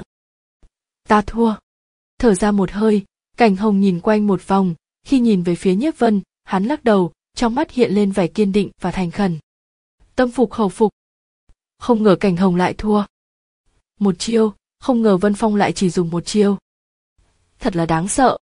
Ta thua. Thở ra một hơi, Cảnh Hồng nhìn quanh một vòng, khi nhìn về phía Nhiếp Vân, hắn lắc đầu, trong mắt hiện lên vẻ kiên định và thành khẩn. Tâm phục khẩu phục. Không ngờ Cảnh Hồng lại thua. Một chiêu, không ngờ Vân Phong lại chỉ dùng một chiêu. Thật là đáng sợ.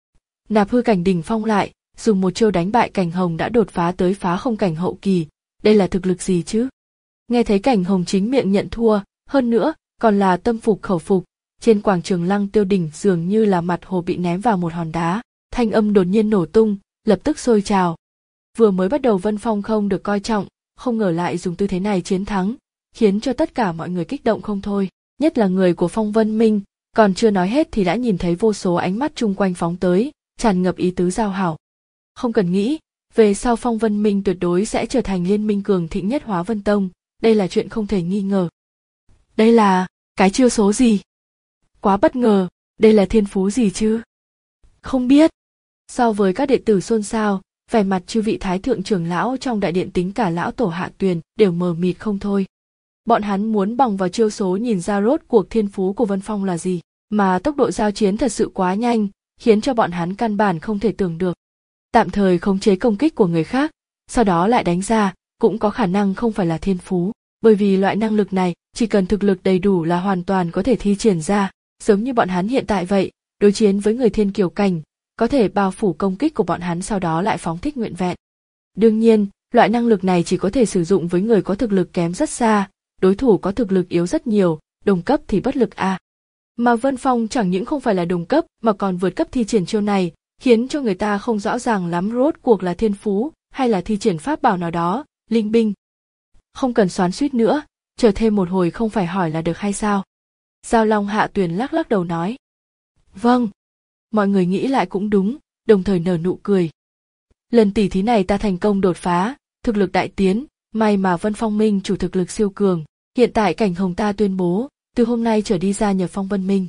Nạp hư cảnh đỉnh phong lại, dùng một chiêu đánh bại Cảnh Hồng đã đột phá tới phá không cảnh hậu kỳ, đây là thực lực gì chứ? Nghe thấy Cảnh Hồng chính miệng nhận thua, hơn nữa, còn là tâm phục khẩu phục, trên quảng trường Lăng Tiêu Đỉnh dường như là mặt hồ bị ném vào một hòn đá, thanh âm đột nhiên nổ tung, lập tức sôi trào. Vừa mới bắt đầu Vân Phong không được coi trọng, không ngờ lại dùng tư thế này chiến thắng, khiến cho tất cả mọi người kích động không thôi, nhất là người của Phong Vân Minh, còn chưa nói hết thì đã nhìn thấy vô số ánh mắt chung quanh phóng tới, tràn ngập ý tứ giao hảo. Không cần nghĩ, về sau Phong Vân Minh tuyệt đối sẽ trở thành liên minh cường thịnh nhất Hóa Vân Tông, đây là chuyện không thể nghi ngờ. Đây là, cái chiêu số gì? Quá bất ngờ, đây là thiên phú gì chứ? Không biết. So với các đệ tử xôn xao, vẻ mặt chư vị thái thượng trưởng lão trong đại điện tính cả lão tổ Hạ Tuyền đều mờ mịt không thôi. Bọn hắn muốn bằng vào chiêu số nhìn ra rốt cuộc thiên phú của Vân Phong là gì, mà tốc độ giao chiến thật sự quá nhanh, khiến cho bọn hắn căn bản không thể tưởng được. Tạm thời khống chế công kích của người khác, sau đó lại đánh ra, cũng có khả năng không phải là thiên phú, bởi vì loại năng lực này chỉ cần thực lực đầy đủ là hoàn toàn có thể thi triển ra, giống như bọn hắn hiện tại vậy, đối chiến với người thiên kiều cảnh, có thể bao phủ công kích của bọn hắn sau đó lại phóng thích nguyện vẹn. Đương nhiên, loại năng lực này chỉ có thể sử dụng với người có thực lực kém rất xa, đối thủ có thực lực yếu rất nhiều, đồng cấp thì bất lực a. À. Mà Vân Phong chẳng những không phải là đồng cấp mà còn vượt cấp thi triển chiêu này, khiến cho người ta không rõ ràng lắm rốt cuộc là thiên phú hay là thi triển pháp bảo nào đó, linh binh. Không cần xoắn xuýt nữa, chờ thêm một hồi không phải hỏi là được hay sao? Giao Long Hạ Tuyền lắc lắc đầu nói. Vâng. Mọi người nghĩ lại cũng đúng, đồng thời nở nụ cười. Lần tỉ thí này ta thành công đột phá, thực lực đại tiến, may mà Vân Phong Minh chủ thực lực siêu cường. Hiện tại Cảnh Hồng ta tuyên bố, từ hôm nay trở đi gia nhập Phong Vân Minh.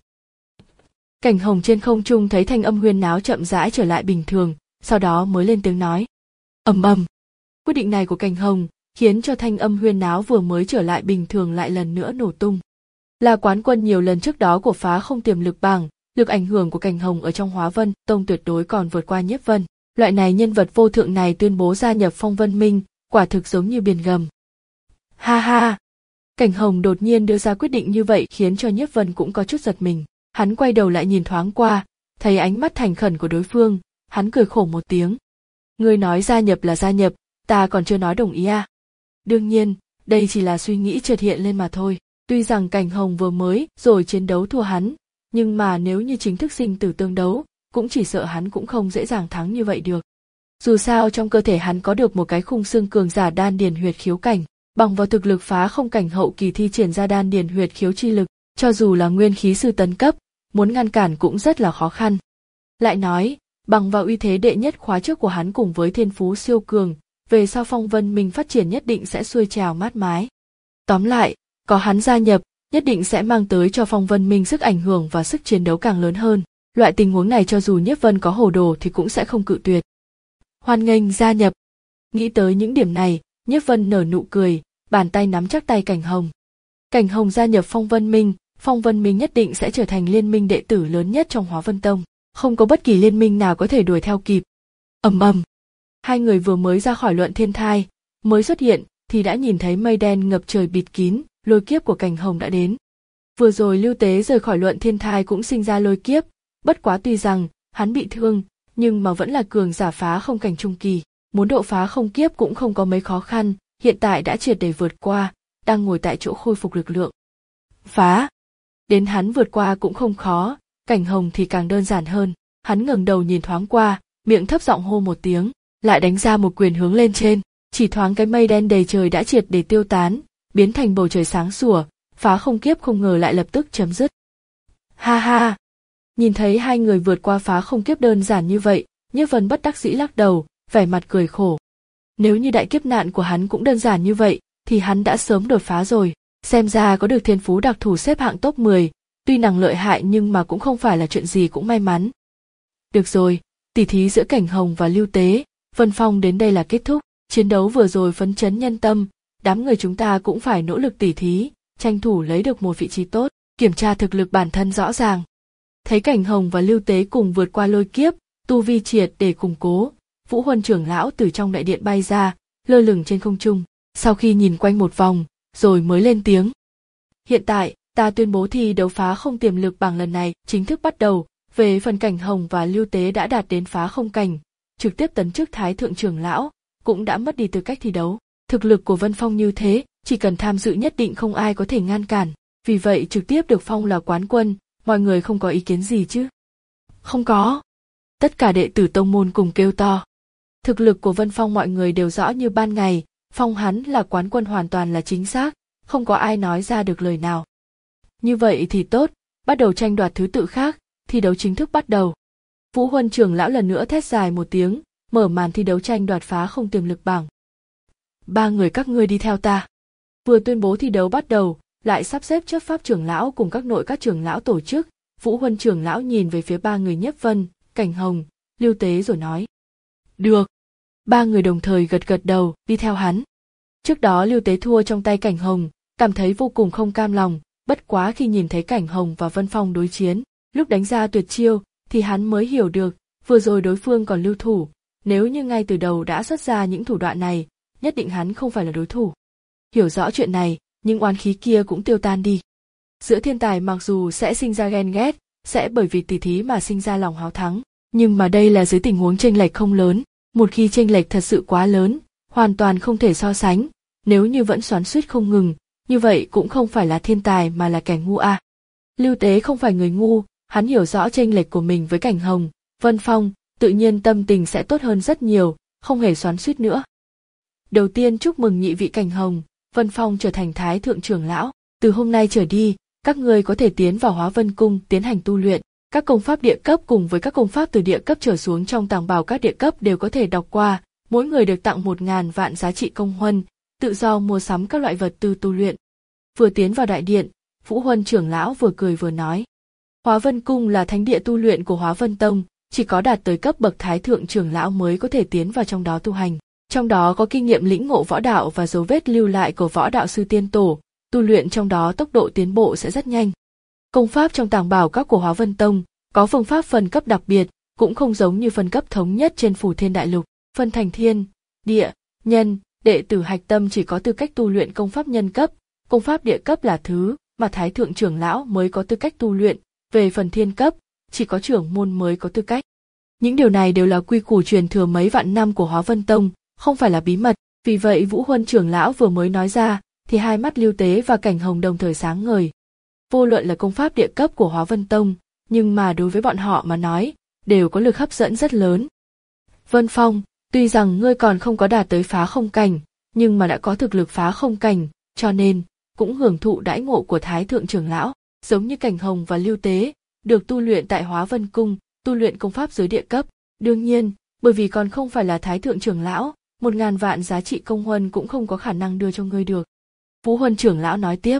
Cảnh Hồng trên không trung thấy thanh âm huyên náo chậm rãi trở lại bình thường, sau đó mới lên tiếng nói. Ầm ầm. Quyết định này của Cảnh Hồng khiến cho thanh âm huyên náo vừa mới trở lại bình thường lại lần nữa nổ tung. Là quán quân nhiều lần trước đó của phá không tiềm lực bảng, lực ảnh hưởng của Cảnh Hồng ở trong Hóa Vân Tông tuyệt đối còn vượt qua Nhiếp Vân. Loại này nhân vật vô thượng này tuyên bố gia nhập Phong Vân Minh, quả thực giống như biển gầm. Ha ha! Cảnh Hồng đột nhiên đưa ra quyết định như vậy khiến cho Nhiếp Vân cũng có chút giật mình. Hắn quay đầu lại nhìn thoáng qua, thấy ánh mắt thành khẩn của đối phương, hắn cười khổ một tiếng. Ngươi nói gia nhập là gia nhập, ta còn chưa nói đồng ý à? Đương nhiên, đây chỉ là suy nghĩ chợt hiện lên mà thôi. Tuy rằng Cảnh Hồng vừa mới rồi chiến đấu thua hắn, nhưng mà nếu như chính thức sinh tử tương đấu, cũng chỉ sợ hắn cũng không dễ dàng thắng như vậy được. Dù sao trong cơ thể hắn có được một cái khung xương cường giả đan điền huyệt khiếu cảnh, Bằng vào thực lực phá không cảnh hậu kỳ thi triển ra đan điền huyệt khiếu chi lực, cho dù là nguyên khí sư tấn cấp, muốn ngăn cản cũng rất là khó khăn. Lại nói, bằng vào uy thế đệ nhất khóa trước của hắn cùng với thiên phú siêu cường, về sau Phong Vân Minh phát triển nhất định sẽ xuôi trào mát mái. Tóm lại, có hắn gia nhập, nhất định sẽ mang tới cho Phong Vân Minh sức ảnh hưởng và sức chiến đấu càng lớn hơn. Loại tình huống này cho dù Nhiếp Vân có hồ đồ thì cũng sẽ không cự tuyệt. Hoan nghênh gia nhập. Nghĩ tới những điểm này, Nhiếp Vân nở nụ cười, bàn tay nắm chắc tay Cảnh Hồng. Cảnh Hồng gia nhập Phong Vân Minh, Phong Vân Minh nhất định sẽ trở thành liên minh đệ tử lớn nhất trong Hóa Vân Tông, không có bất kỳ liên minh nào có thể đuổi theo kịp. Ầm ầm. Hai người vừa mới ra khỏi Luận Thiên Thai, mới xuất hiện thì đã nhìn thấy mây đen ngập trời bịt kín, lôi kiếp của Cảnh Hồng đã đến. Vừa rồi Lưu Tế rời khỏi Luận Thiên Thai cũng sinh ra lôi kiếp, bất quá tuy rằng hắn bị thương, nhưng mà vẫn là cường giả phá không cảnh trung kỳ, muốn độ phá không kiếp cũng không có mấy khó khăn, hiện tại đã triệt để vượt qua, đang ngồi tại chỗ khôi phục lực lượng. Phá! Đến hắn vượt qua cũng không khó, Cảnh Hồng thì càng đơn giản hơn, hắn ngẩng đầu nhìn thoáng qua, miệng thấp giọng hô một tiếng, lại đánh ra một quyền hướng lên trên, chỉ thoáng cái mây đen đầy trời đã triệt để tiêu tán, biến thành bầu trời sáng sủa, phá không kiếp không ngờ lại lập tức chấm dứt. Ha ha! Nhìn thấy hai người vượt qua phá không kiếp đơn giản như vậy, Nhiếp Vân bất đắc dĩ lắc đầu, vẻ mặt cười khổ. Nếu như đại kiếp nạn của hắn cũng đơn giản như vậy, thì hắn đã sớm đột phá rồi, xem ra có được thiên phú đặc thù xếp hạng top mười, tuy năng lợi hại nhưng mà cũng không phải là chuyện gì cũng may mắn. Được rồi, tỉ thí giữa Cảnh Hồng và Lưu Tế, Vân Phong đến đây là kết thúc, chiến đấu vừa rồi phấn chấn nhân tâm, đám người chúng ta cũng phải nỗ lực tỉ thí, tranh thủ lấy được một vị trí tốt, kiểm tra thực lực bản thân rõ ràng. Thấy Cảnh Hồng và Lưu Tế cùng vượt qua lôi kiếp, tu vi triệt để củng cố, Vũ Huân trưởng lão từ trong đại điện bay ra, lơ lửng trên không trung, sau khi nhìn quanh một vòng, rồi mới lên tiếng. Hiện tại, ta tuyên bố thi đấu phá không tiềm lực bảng lần này chính thức bắt đầu, về phần Cảnh Hồng và Lưu Tế đã đạt đến phá không cảnh, trực tiếp tấn chức Thái thượng trưởng lão, cũng đã mất đi tư cách thi đấu. Thực lực của Vân Phong như thế, chỉ cần tham dự nhất định không ai có thể ngăn cản, vì vậy trực tiếp được phong là quán quân, mọi người không có ý kiến gì chứ? Không có. Tất cả đệ tử tông môn cùng kêu to. Thực lực của Vân Phong mọi người đều rõ như ban ngày, phong hắn là quán quân hoàn toàn là chính xác, không có ai nói ra được lời nào. Như vậy thì tốt, bắt đầu tranh đoạt thứ tự khác, thi đấu chính thức bắt đầu. Vũ Huân trưởng lão lần nữa thét dài một tiếng, mở màn thi đấu tranh đoạt phá không tiềm lực bảng. Ba người các ngươi đi theo ta. Vừa tuyên bố thi đấu bắt đầu, lại sắp xếp chấp pháp trưởng lão cùng các nội các trưởng lão tổ chức. Vũ Huân trưởng lão nhìn về phía ba người Nhiếp Vân, Cảnh Hồng, Lưu Tế rồi nói. Được. Ba người đồng thời gật gật đầu, đi theo hắn. Trước đó Lưu Tế thua trong tay Cảnh Hồng, cảm thấy vô cùng không cam lòng, bất quá khi nhìn thấy Cảnh Hồng và Vân Phong đối chiến, lúc đánh ra tuyệt chiêu, thì hắn mới hiểu được, vừa rồi đối phương còn lưu thủ, nếu như ngay từ đầu đã xuất ra những thủ đoạn này, nhất định hắn không phải là đối thủ. Hiểu rõ chuyện này, nhưng oán khí kia cũng tiêu tan đi. Giữa thiên tài mặc dù sẽ sinh ra ghen ghét, sẽ bởi vì tỉ thí mà sinh ra lòng háo thắng, nhưng mà đây là dưới tình huống chênh lệch không lớn, một khi chênh lệch thật sự quá lớn, hoàn toàn không thể so sánh, nếu như vẫn xoắn xuýt không ngừng, như vậy cũng không phải là thiên tài mà là kẻ ngu à. Lưu Tế không phải người ngu, hắn hiểu rõ chênh lệch của mình với Cảnh Hồng, Vân Phong, tự nhiên tâm tình sẽ tốt hơn rất nhiều, không hề xoắn xuýt nữa. Đầu tiên chúc mừng nhị vị Cảnh Hồng, Vân Phong trở thành Thái thượng trưởng lão, từ hôm nay trở đi, các ngươi có thể tiến vào Hóa Vân Cung tiến hành tu luyện, các công pháp địa cấp cùng với các công pháp từ địa cấp trở xuống trong tàng bảo các địa cấp đều có thể đọc qua, mỗi người được tặng một ngàn vạn giá trị công huân, tự do mua sắm các loại vật tư tu luyện. Vừa tiến vào đại điện, Vũ Huân trưởng lão vừa cười vừa nói. Hóa Vân Cung là thánh địa tu luyện của Hóa Vân Tông, chỉ có đạt tới cấp bậc Thái thượng trưởng lão mới có thể tiến vào trong đó tu hành. Trong đó có kinh nghiệm lĩnh ngộ võ đạo và dấu vết lưu lại của võ đạo sư tiên tổ, tu luyện trong đó tốc độ tiến bộ sẽ rất nhanh. Công pháp trong tàng bảo các của Hóa Vân Tông có phương pháp phân cấp đặc biệt, cũng không giống như phân cấp thống nhất trên Phù Thiên Đại Lục, phân thành thiên, địa, nhân, đệ tử hạch tâm chỉ có tư cách tu luyện công pháp nhân cấp, công pháp địa cấp là thứ mà Thái thượng trưởng lão mới có tư cách tu luyện, về phần thiên cấp, chỉ có trưởng môn mới có tư cách. Những điều này đều là quy củ truyền thừa mấy vạn năm của Hóa Vân Tông, không phải là bí mật, vì vậy Vũ Huân trưởng lão vừa mới nói ra, thì hai mắt Lưu Tế và Cảnh Hồng đồng thời sáng ngời. Vô luận là công pháp địa cấp của Hóa Vân Tông, nhưng mà đối với bọn họ mà nói, đều có lực hấp dẫn rất lớn. Vân Phong, tuy rằng ngươi còn không có đạt tới phá không cảnh, nhưng mà đã có thực lực phá không cảnh, cho nên cũng hưởng thụ đãi ngộ của Thái thượng trưởng lão, giống như Cảnh Hồng và Lưu Tế, được tu luyện tại Hóa Vân Cung, tu luyện công pháp dưới địa cấp. Đương nhiên, bởi vì còn không phải là Thái thượng trưởng lão, một ngàn vạn giá trị công huân cũng không có khả năng đưa cho ngươi được. Phú Huân trưởng lão nói tiếp.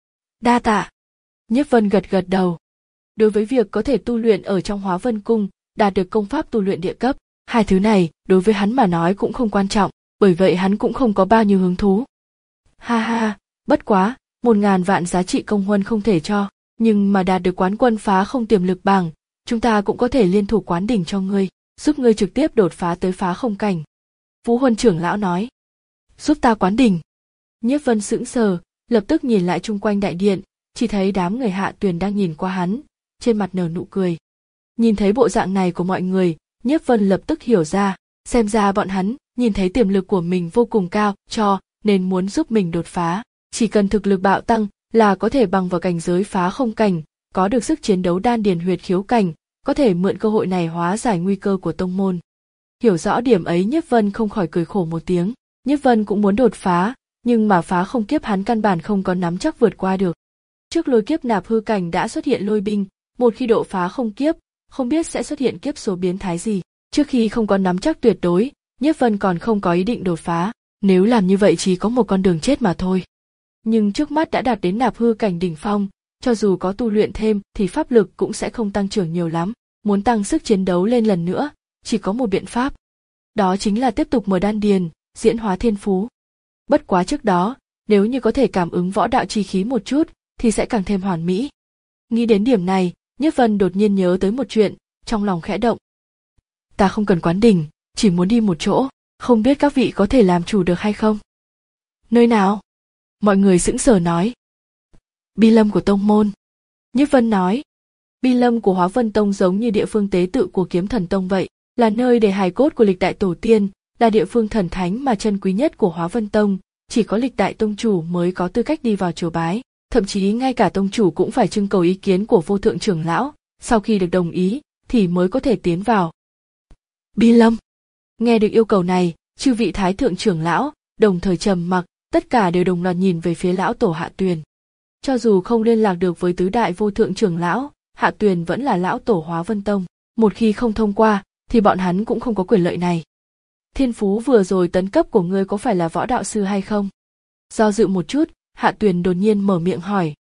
Đa tạ. Nhiếp Vân gật gật đầu. Đối với việc có thể tu luyện ở trong Hóa Vân Cung, đạt được công pháp tu luyện địa cấp, hai thứ này đối với hắn mà nói cũng không quan trọng, bởi vậy hắn cũng không có bao nhiêu hứng thú. Ha ha, bất quá, một ngàn vạn giá trị công huân không thể cho, nhưng mà đạt được quán quân phá không tiềm lực bảng, chúng ta cũng có thể liên thủ quán đỉnh cho ngươi, giúp ngươi trực tiếp đột phá tới phá không cảnh. Phú Huân trưởng lão nói. Giúp ta quán đỉnh. Nhiếp Vân sững sờ, lập tức nhìn lại chung quanh đại điện, chỉ thấy đám người Hạ Tuyền đang nhìn qua hắn, trên mặt nở nụ cười. Nhìn thấy bộ dạng này của mọi người, Nhiếp Vân lập tức hiểu ra, xem ra bọn hắn nhìn thấy tiềm lực của mình vô cùng cao, cho nên muốn giúp mình đột phá. Chỉ cần thực lực bạo tăng là có thể bằng vào cảnh giới phá không cảnh, có được sức chiến đấu đan điền huyệt khiếu cảnh, có thể mượn cơ hội này hóa giải nguy cơ của tông môn. Hiểu rõ điểm ấy, Nhiếp Vân không khỏi cười khổ một tiếng. Nhiếp Vân cũng muốn đột phá, nhưng mà phá không kiếp hắn căn bản không có nắm chắc vượt qua được. Trước lôi kiếp nạp hư cảnh đã xuất hiện lôi binh, một khi độ phá không kiếp, không biết sẽ xuất hiện kiếp số biến thái gì. Trước khi không có nắm chắc tuyệt đối, Nhiếp Vân còn không có ý định đột phá, nếu làm như vậy chỉ có một con đường chết mà thôi. Nhưng trước mắt đã đạt đến nạp hư cảnh đỉnh phong, cho dù có tu luyện thêm thì pháp lực cũng sẽ không tăng trưởng nhiều lắm, muốn tăng sức chiến đấu lên lần nữa, chỉ có một biện pháp. Đó chính là tiếp tục mở đan điền, diễn hóa thiên phú. Bất quá trước đó, nếu như có thể cảm ứng võ đạo chi khí một chút, thì sẽ càng thêm hoàn mỹ. Nghĩ đến điểm này, Nhiếp Vân đột nhiên nhớ tới một chuyện, trong lòng khẽ động. Ta không cần quán đỉnh, chỉ muốn đi một chỗ, không biết các vị có thể làm chủ được hay không? Nơi nào? Mọi người sững sờ nói. Bi lâm của tông môn. Nhiếp Vân nói. Bi lâm của Hóa Vân Tông giống như địa phương tế tự của Kiếm Thần Tông vậy, là nơi để hài cốt của lịch đại tổ tiên, là địa phương thần thánh mà chân quý nhất của Hóa Vân Tông, chỉ có lịch đại tông chủ mới có tư cách đi vào triều bái, thậm chí ngay cả tông chủ cũng phải trưng cầu ý kiến của vô thượng trưởng lão, sau khi được đồng ý thì mới có thể tiến vào. Bi lâm. Nghe được yêu cầu này, chư vị thái thượng trưởng lão đồng thời trầm mặc, tất cả đều đồng loạt nhìn về phía lão tổ Hạ Tuyền. Cho dù không liên lạc được với tứ đại vô thượng trưởng lão, Hạ Tuyền vẫn là lão tổ Hóa Vân Tông, một khi không thông qua thì bọn hắn cũng không có quyền lợi này. Thiên phú vừa rồi tấn cấp của ngươi có phải là võ đạo sư hay không? Do dự một chút, Hạ Tuyền đột nhiên mở miệng hỏi.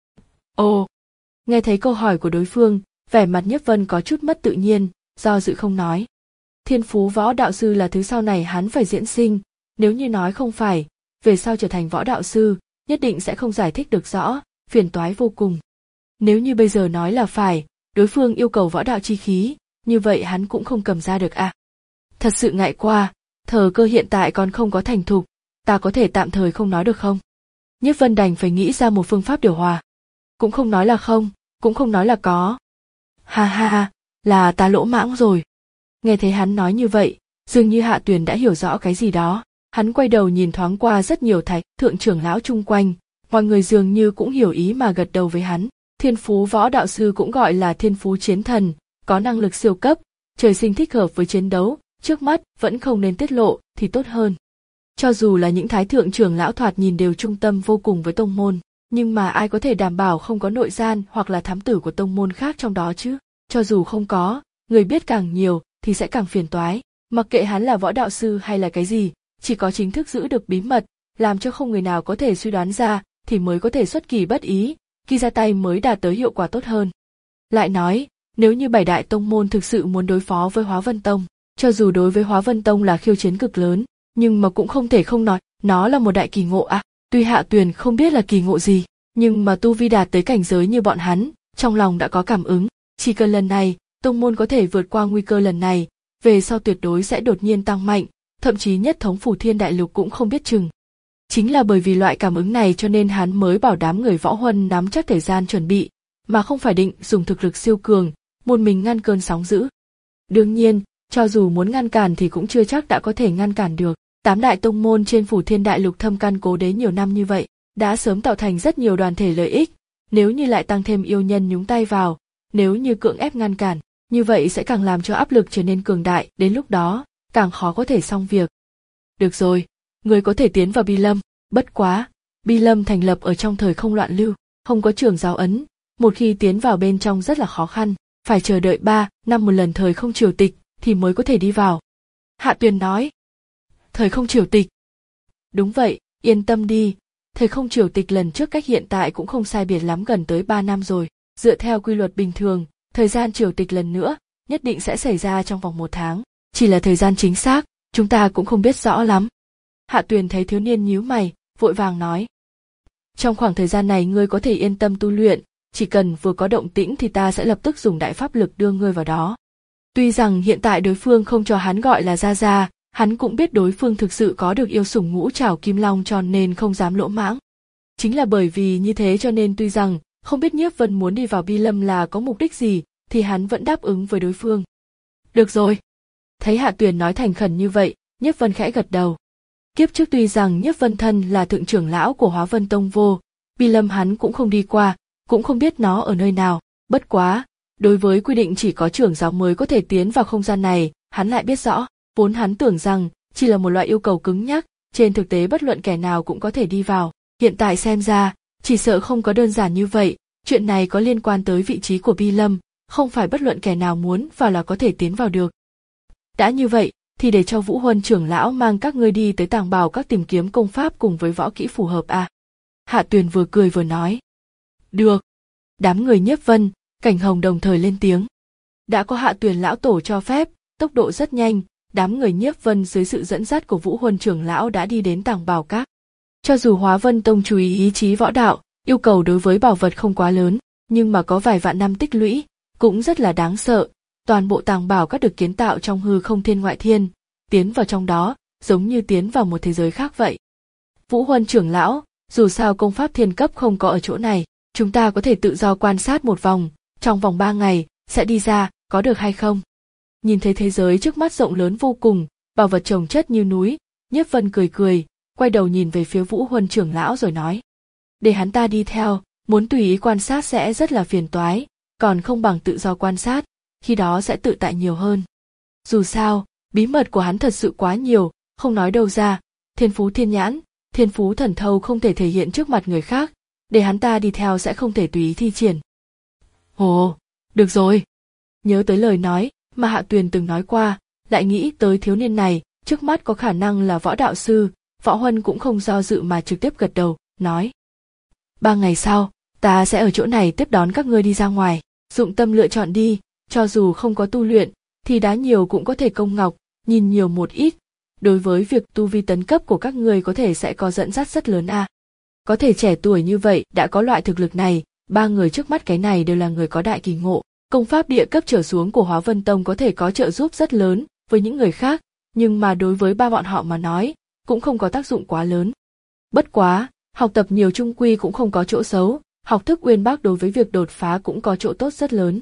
Ồ! Nghe thấy câu hỏi của đối phương, vẻ mặt Nhiếp Vân có chút mất tự nhiên, do dự không nói. Thiên phú võ đạo sư là thứ sau này hắn phải diễn sinh, nếu như nói không phải, về sau trở thành võ đạo sư, nhất định sẽ không giải thích được rõ, phiền toái vô cùng. Nếu như bây giờ nói là phải, đối phương yêu cầu võ đạo chi khí, như vậy hắn cũng không cầm ra được à. Thật sự ngại qua, thời cơ hiện tại còn không có thành thục, ta có thể tạm thời không nói được không? Nhiếp Vân đành phải nghĩ ra một phương pháp điều hòa. Cũng không nói là không, cũng không nói là có. Ha ha ha, là ta lỗ mãng rồi. Nghe thấy hắn nói như vậy, dường như Hạ Tuyền đã hiểu rõ cái gì đó. Hắn quay đầu nhìn thoáng qua rất nhiều thái thượng trưởng lão chung quanh, mọi người dường như cũng hiểu ý mà gật đầu với hắn. Thiên phú võ đạo sư cũng gọi là thiên phú chiến thần, có năng lực siêu cấp, trời sinh thích hợp với chiến đấu, trước mắt vẫn không nên tiết lộ thì tốt hơn. Cho dù là những thái thượng trưởng lão thoạt nhìn đều trung tâm vô cùng với tông môn, nhưng mà ai có thể đảm bảo không có nội gian hoặc là thám tử của tông môn khác trong đó chứ? Cho dù không có, người biết càng nhiều thì sẽ càng phiền toái. Mặc kệ hắn là võ đạo sư hay là cái gì, chỉ có chính thức giữ được bí mật, làm cho không người nào có thể suy đoán ra, thì mới có thể xuất kỳ bất ý, khi ra tay mới đạt tới hiệu quả tốt hơn. Lại nói, nếu như bảy đại tông môn thực sự muốn đối phó với Hóa Vân Tông, cho dù đối với Hóa Vân Tông là khiêu chiến cực lớn, nhưng mà cũng không thể không nói, nó là một đại kỳ ngộ à. Tuy Hạ Tuyền không biết là kỳ ngộ gì, nhưng mà tu vi đạt tới cảnh giới như bọn hắn, trong lòng đã có cảm ứng, chỉ cần lần này, tông môn có thể vượt qua nguy cơ lần này, về sau tuyệt đối sẽ đột nhiên tăng mạnh, thậm chí nhất thống phủ thiên đại lục cũng không biết chừng. Chính là bởi vì loại cảm ứng này cho nên hắn mới bảo đám người võ huân nắm chắc thời gian chuẩn bị, mà không phải định dùng thực lực siêu cường, một mình ngăn cơn sóng dữ. Đương nhiên, cho dù muốn ngăn cản thì cũng chưa chắc đã có thể ngăn cản được. Tám đại tông môn trên phủ thiên đại lục thâm căn cố đế nhiều năm như vậy, đã sớm tạo thành rất nhiều đoàn thể lợi ích, nếu như lại tăng thêm yêu nhân nhúng tay vào, nếu như cưỡng ép ngăn cản, như vậy sẽ càng làm cho áp lực trở nên cường đại, đến lúc đó, càng khó có thể xong việc. Được rồi, người có thể tiến vào Bi Lâm. Bất quá, Bi Lâm thành lập ở trong thời không loạn lưu, không có trưởng giáo ấn, một khi tiến vào bên trong rất là khó khăn, phải chờ đợi ba năm một lần thời không triều tịch thì mới có thể đi vào. Hạ Tuyền nói. Thời không triều tịch. Đúng vậy, yên tâm đi, thời không triều tịch lần trước cách hiện tại cũng không sai biệt lắm gần tới ba năm rồi. Dựa theo quy luật bình thường, thời gian triều tịch lần nữa nhất định sẽ xảy ra trong vòng một tháng. Chỉ là thời gian chính xác, chúng ta cũng không biết rõ lắm. Hạ Tuyền thấy thiếu niên nhíu mày, vội vàng nói. Trong khoảng thời gian này ngươi có thể yên tâm tu luyện, chỉ cần vừa có động tĩnh thì ta sẽ lập tức dùng đại pháp lực đưa ngươi vào đó. Tuy rằng hiện tại đối phương không cho hắn gọi là gia gia, hắn cũng biết đối phương thực sự có được yêu sủng ngũ trảo kim long cho nên không dám lỗ mãng. Chính là bởi vì như thế cho nên tuy rằng không biết Nhiếp Vân muốn đi vào Bi Lâm là có mục đích gì, thì hắn vẫn đáp ứng với đối phương. Được rồi. Thấy Hạ Tuyền nói thành khẩn như vậy, Nhiếp Vân khẽ gật đầu. Kiếp trước tuy rằng Nhiếp Vân thân là thượng trưởng lão của Hóa Vân Tông vô, Bi Lâm hắn cũng không đi qua, cũng không biết nó ở nơi nào. Bất quá, đối với quy định chỉ có trưởng giáo mới có thể tiến vào không gian này, hắn lại biết rõ. Vốn hắn tưởng rằng chỉ là một loại yêu cầu cứng nhắc, trên thực tế bất luận kẻ nào cũng có thể đi vào. Hiện tại xem ra, chỉ sợ không có đơn giản như vậy, chuyện này có liên quan tới vị trí của Bi Lâm, không phải bất luận kẻ nào muốn vào là có thể tiến vào được. Đã như vậy, thì để cho Vũ Huân trưởng lão mang các ngươi đi tới Tàng Bảo Các tìm kiếm công pháp cùng với võ kỹ phù hợp à. Hạ Tuyền vừa cười vừa nói. Được. Đám người Nhiếp Vân, Cảnh Hồng đồng thời lên tiếng. Đã có Hạ Tuyền lão tổ cho phép, tốc độ rất nhanh, đám người Nhiếp Vân dưới sự dẫn dắt của Vũ Huân trưởng lão đã đi đến Tàng Bảo Các. Cho dù Hóa Vân Tông chú ý ý chí võ đạo, yêu cầu đối với bảo vật không quá lớn, nhưng mà có vài vạn năm tích lũy, cũng rất là đáng sợ. Toàn bộ Tàng Bảo Các được kiến tạo trong hư không thiên ngoại thiên, tiến vào trong đó, giống như tiến vào một thế giới khác vậy. Vũ Huân trưởng lão, dù sao công pháp thiên cấp không có ở chỗ này, chúng ta có thể tự do quan sát một vòng, trong vòng ba ngày, sẽ đi ra, có được hay không? Nhìn thấy thế giới trước mắt rộng lớn vô cùng, bảo vật chồng chất như núi, Nhiếp Vân cười cười, quay đầu nhìn về phía Vũ Huân trưởng lão rồi nói. Để hắn ta đi theo, muốn tùy ý quan sát sẽ rất là phiền toái, còn không bằng tự do quan sát, khi đó sẽ tự tại nhiều hơn. Dù sao, bí mật của hắn thật sự quá nhiều, không nói đâu ra, thiên phú thiên nhãn, thiên phú thần thâu không thể thể hiện trước mặt người khác, để hắn ta đi theo sẽ không thể tùy ý thi triển. Ồ, được rồi. Nhớ tới lời nói mà Hạ Tuyền từng nói qua, lại nghĩ tới thiếu niên này, trước mắt có khả năng là võ đạo sư, Võ Huân cũng không do dự mà trực tiếp gật đầu, nói. Ba ngày sau, ta sẽ ở chỗ này tiếp đón các ngươi đi ra ngoài, dụng tâm lựa chọn đi, cho dù không có tu luyện, thì đá nhiều cũng có thể công ngọc, nhìn nhiều một ít. Đối với việc tu vi tấn cấp của các ngươi có thể sẽ có dẫn dắt rất lớn à. Có thể trẻ tuổi như vậy đã có loại thực lực này, ba người trước mắt cái này đều là người có đại kỳ ngộ. Công pháp địa cấp trở xuống của Hóa Vân Tông có thể có trợ giúp rất lớn với những người khác, nhưng mà đối với ba bọn họ mà nói, cũng không có tác dụng quá lớn. Bất quá, học tập nhiều chung quy cũng không có chỗ xấu, học thức uyên bác đối với việc đột phá cũng có chỗ tốt rất lớn.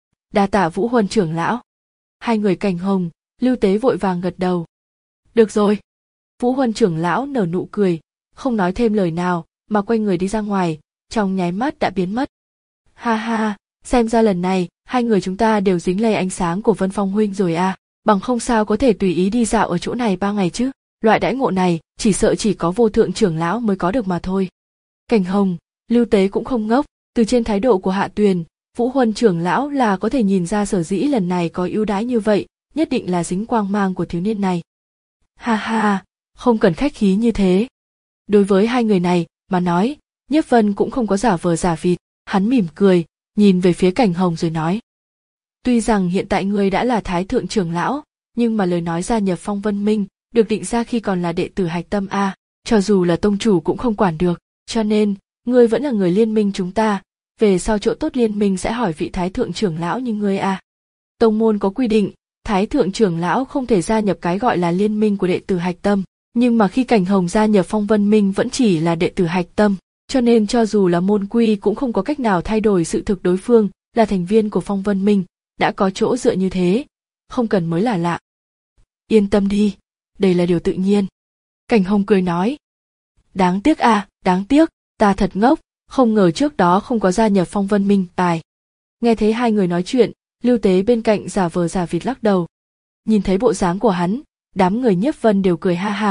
Đa tạ Vũ Huân trưởng lão. Hai người Cảnh Hồng, Lưu Tế vội vàng gật đầu. Được rồi. Vũ Huân trưởng lão nở nụ cười, không nói thêm lời nào, mà quay người đi ra ngoài, trong nháy mắt đã biến mất. Ha ha, xem ra lần này, hai người chúng ta đều dính lây ánh sáng của Vân Phong huynh rồi à, bằng không sao có thể tùy ý đi dạo ở chỗ này ba ngày chứ. Loại đãi ngộ này, chỉ sợ chỉ có vô thượng trưởng lão mới có được mà thôi. Cảnh Hồng, Lưu Tế cũng không ngốc, từ trên thái độ của Hạ Tuyền, Vũ Huân trưởng lão là có thể nhìn ra sở dĩ lần này có ưu đãi như vậy, nhất định là dính quang mang của thiếu niên này. Ha ha, không cần khách khí như thế. Đối với hai người này, mà nói, Nhiếp Vân cũng không có giả vờ giả vịt, hắn mỉm cười, nhìn về phía Cảnh Hồng rồi nói. Tuy rằng hiện tại ngươi đã là thái thượng trưởng lão, nhưng mà lời nói gia nhập Phong Vân Minh, được định ra khi còn là đệ tử hạch tâm A, cho dù là tông chủ cũng không quản được, cho nên, ngươi vẫn là người liên minh chúng ta, về sau chỗ tốt liên minh sẽ hỏi vị thái thượng trưởng lão như ngươi A. Tông môn có quy định, thái thượng trưởng lão không thể gia nhập cái gọi là liên minh của đệ tử hạch tâm, nhưng mà khi Cảnh Hồng gia nhập Phong Vân Minh vẫn chỉ là đệ tử hạch tâm, cho nên cho dù là môn quy cũng không có cách nào thay đổi sự thực đối phương là thành viên của Phong Vân Minh, đã có chỗ dựa như thế, không cần mới là lạ. Yên tâm đi, đây là điều tự nhiên. Cảnh Hồng cười nói. Đáng tiếc à, đáng tiếc, ta thật ngốc, không ngờ trước đó không có gia nhập Phong Vân Minh tài. Nghe thấy hai người nói chuyện, Lưu Tế bên cạnh giả vờ giả vịt lắc đầu. Nhìn thấy bộ dáng của hắn, đám người Nhiếp Vân đều cười ha hả,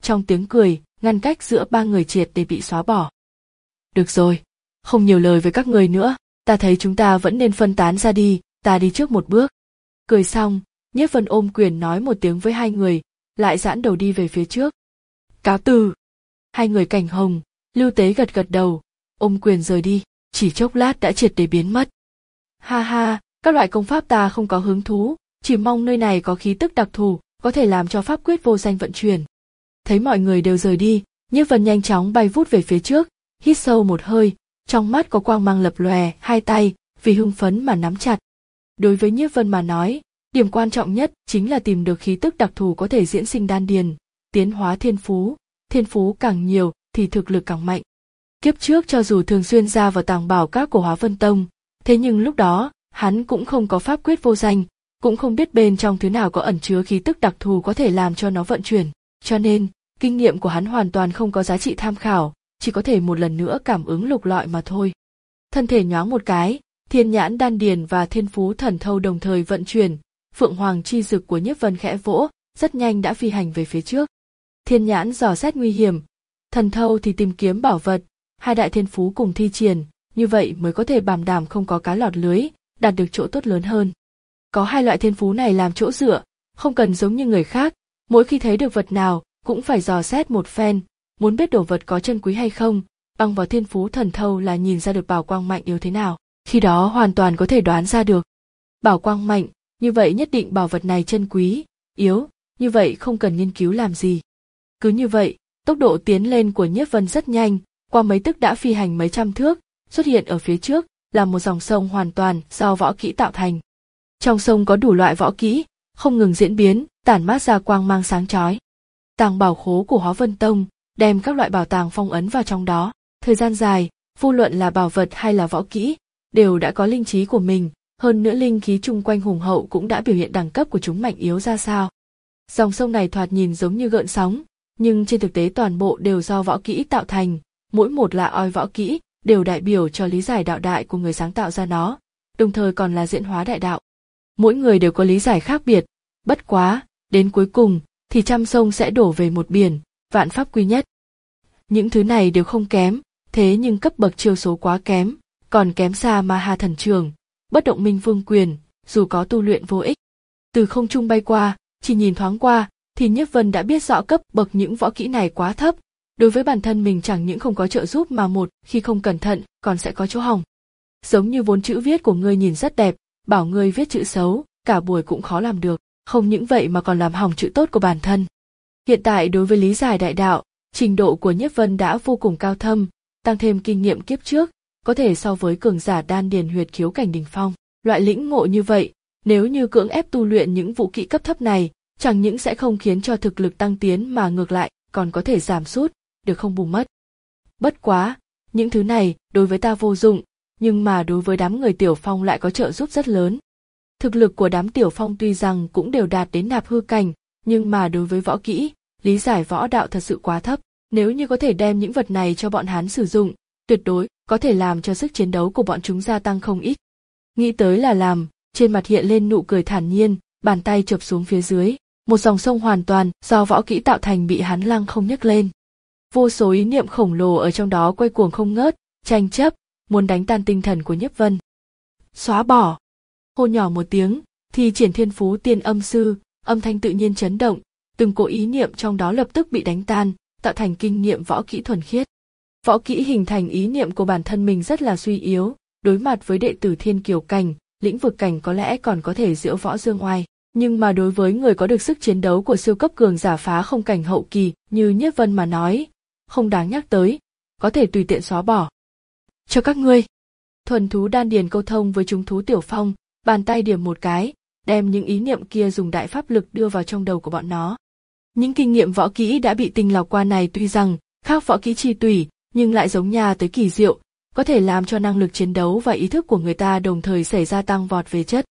trong tiếng cười, ngăn cách giữa ba người triệt để bị xóa bỏ. Được rồi, không nhiều lời với các người nữa, ta thấy chúng ta vẫn nên phân tán ra đi, ta đi trước một bước. Cười xong, Nhiếp Vân ôm quyền nói một tiếng với hai người, lại giãn đầu đi về phía trước. Cáo từ. Hai người Cảnh Hồng, Lưu Tế gật gật đầu, ôm quyền rời đi, chỉ chốc lát đã triệt để biến mất. Ha ha, các loại công pháp ta không có hứng thú, chỉ mong nơi này có khí tức đặc thù, có thể làm cho pháp quyết vô danh vận chuyển. Thấy mọi người đều rời đi, Nhiếp Vân nhanh chóng bay vút về phía trước, hít sâu một hơi, trong mắt có quang mang lập lòe, hai tay vì hưng phấn mà nắm chặt. Đối với Nhiếp Vân mà nói, điểm quan trọng nhất chính là tìm được khí tức đặc thù có thể diễn sinh đan điền, tiến hóa thiên phú, thiên phú càng nhiều thì thực lực càng mạnh. Kiếp trước cho dù thường xuyên ra vào tàng bảo các của Hóa Vân Tông, thế nhưng lúc đó, hắn cũng không có pháp quyết vô danh, cũng không biết bên trong thứ nào có ẩn chứa khí tức đặc thù có thể làm cho nó vận chuyển, cho nên, kinh nghiệm của hắn hoàn toàn không có giá trị tham khảo, chỉ có thể một lần nữa cảm ứng lục lọi mà thôi. Thân thể nhoáng một cái, thiên nhãn đan điền và thiên phú thần thâu đồng thời vận chuyển, phượng hoàng chi dực của Nhiếp Vân khẽ vỗ, rất nhanh đã phi hành về phía trước. Thiên nhãn dò xét nguy hiểm, thần thâu thì tìm kiếm bảo vật, hai đại thiên phú cùng thi triển, như vậy mới có thể bảo đảm không có cá lọt lưới, đạt được chỗ tốt lớn hơn. Có hai loại thiên phú này làm chỗ dựa, không cần giống như người khác, mỗi khi thấy được vật nào cũng phải dò xét một phen, muốn biết đồ vật có chân quý hay không, bằng vào thiên phú thần thâu là nhìn ra được bảo quang mạnh yếu thế nào, khi đó hoàn toàn có thể đoán ra được. Bảo quang mạnh, như vậy nhất định bảo vật này chân quý, yếu, như vậy không cần nghiên cứu làm gì. Cứ như vậy, tốc độ tiến lên của Nhiếp Vân rất nhanh, qua mấy tức đã phi hành mấy trăm thước, xuất hiện ở phía trước là một dòng sông hoàn toàn do võ kỹ tạo thành. Trong sông có đủ loại võ kỹ, không ngừng diễn biến, tản mát ra quang mang sáng chói. Tàng bảo khố của Hóa Vân Tông đem các loại bảo tàng phong ấn vào trong đó, thời gian dài, vô luận là bảo vật hay là võ kỹ, đều đã có linh trí của mình, hơn nữa linh khí chung quanh hùng hậu cũng đã biểu hiện đẳng cấp của chúng mạnh yếu ra sao. Dòng sông này thoạt nhìn giống như gợn sóng, nhưng trên thực tế toàn bộ đều do võ kỹ tạo thành, mỗi một lạ oi võ kỹ đều đại biểu cho lý giải đạo đại của người sáng tạo ra nó, đồng thời còn là diễn hóa đại đạo. Mỗi người đều có lý giải khác biệt, bất quá, đến cuối cùng thì trăm sông sẽ đổ về một biển, vạn pháp quy nhất. Những thứ này đều không kém, thế nhưng cấp bậc chiêu số quá kém, còn kém xa Ma Ha Thần Trường, Bất Động Minh Vương Quyền, dù có tu luyện vô ích. Từ không trung bay qua, chỉ nhìn thoáng qua, thì Nhiếp Vân đã biết rõ cấp bậc những võ kỹ này quá thấp, đối với bản thân mình chẳng những không có trợ giúp mà một khi không cẩn thận còn sẽ có chỗ hỏng. Giống như vốn chữ viết của ngươi nhìn rất đẹp, bảo ngươi viết chữ xấu, cả buổi cũng khó làm được, không những vậy mà còn làm hỏng chữ tốt của bản thân. Hiện tại đối với lý giải đại đạo, trình độ của Nhiếp Vân đã vô cùng cao thâm, tăng thêm kinh nghiệm kiếp trước, có thể so với cường giả đan điền huyệt khiếu cảnh đỉnh phong. Loại lĩnh ngộ như vậy, nếu như cưỡng ép tu luyện những vũ kỹ cấp thấp này, chẳng những sẽ không khiến cho thực lực tăng tiến mà ngược lại còn có thể giảm sút, được không bù mất. Bất quá, những thứ này đối với ta vô dụng, nhưng mà đối với đám người Tiểu Phong lại có trợ giúp rất lớn. Thực lực của đám Tiểu Phong tuy rằng cũng đều đạt đến nạp hư cảnh, nhưng mà đối với võ kỹ, lý giải võ đạo thật sự quá thấp. Nếu như có thể đem những vật này cho bọn hắn sử dụng, tuyệt đối có thể làm cho sức chiến đấu của bọn chúng gia tăng không ít. Nghĩ tới là làm, trên mặt hiện lên nụ cười thản nhiên, bàn tay chụp xuống phía dưới, một dòng sông hoàn toàn do võ kỹ tạo thành bị hắn lăng không nhấc lên. Vô số ý niệm khổng lồ ở trong đó quay cuồng không ngớt, tranh chấp, muốn đánh tan tinh thần của Nhiếp Vân. Xóa bỏ. Hô nhỏ một tiếng, thì triển thiên phú tiên âm sư, âm thanh tự nhiên chấn động, từng cỗ ý niệm trong đó lập tức bị đánh tan, tạo thành kinh nghiệm võ kỹ thuần khiết. Võ kỹ hình thành ý niệm của bản thân mình rất là suy yếu, đối mặt với đệ tử thiên kiều cảnh, lĩnh vực cảnh có lẽ còn có thể diễu võ dương oai, nhưng mà đối với người có được sức chiến đấu của siêu cấp cường giả phá không cảnh hậu kỳ như Nhiếp Vân mà nói, không đáng nhắc tới, có thể tùy tiện xóa bỏ. Cho các ngươi, thuần thú đan điền câu thông với chúng thú Tiểu Phong, bàn tay điểm một cái, đem những ý niệm kia dùng đại pháp lực đưa vào trong đầu của bọn nó. Những kinh nghiệm võ kỹ đã bị tinh lọc qua này tuy rằng khác võ kỹ chi tùy, nhưng lại giống nhà tới kỳ diệu, có thể làm cho năng lực chiến đấu và ý thức của người ta đồng thời xảy ra tăng vọt về chất.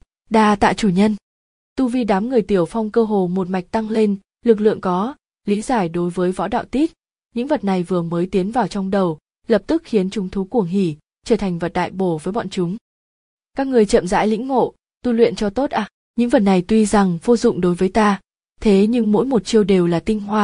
Đa tạ chủ nhân. Tu vi đám người Tiểu Phong cơ hồ một mạch tăng lên, lực lượng có, lý giải đối với võ đạo tít, những vật này vừa mới tiến vào trong đầu, lập tức khiến chúng thú cuồng hỉ, trở thành vật đại bổ với bọn chúng. Các người chậm rãi lĩnh ngộ, tu luyện cho tốt à, những vật này tuy rằng vô dụng đối với ta, thế nhưng mỗi một chiêu đều là tinh hoa,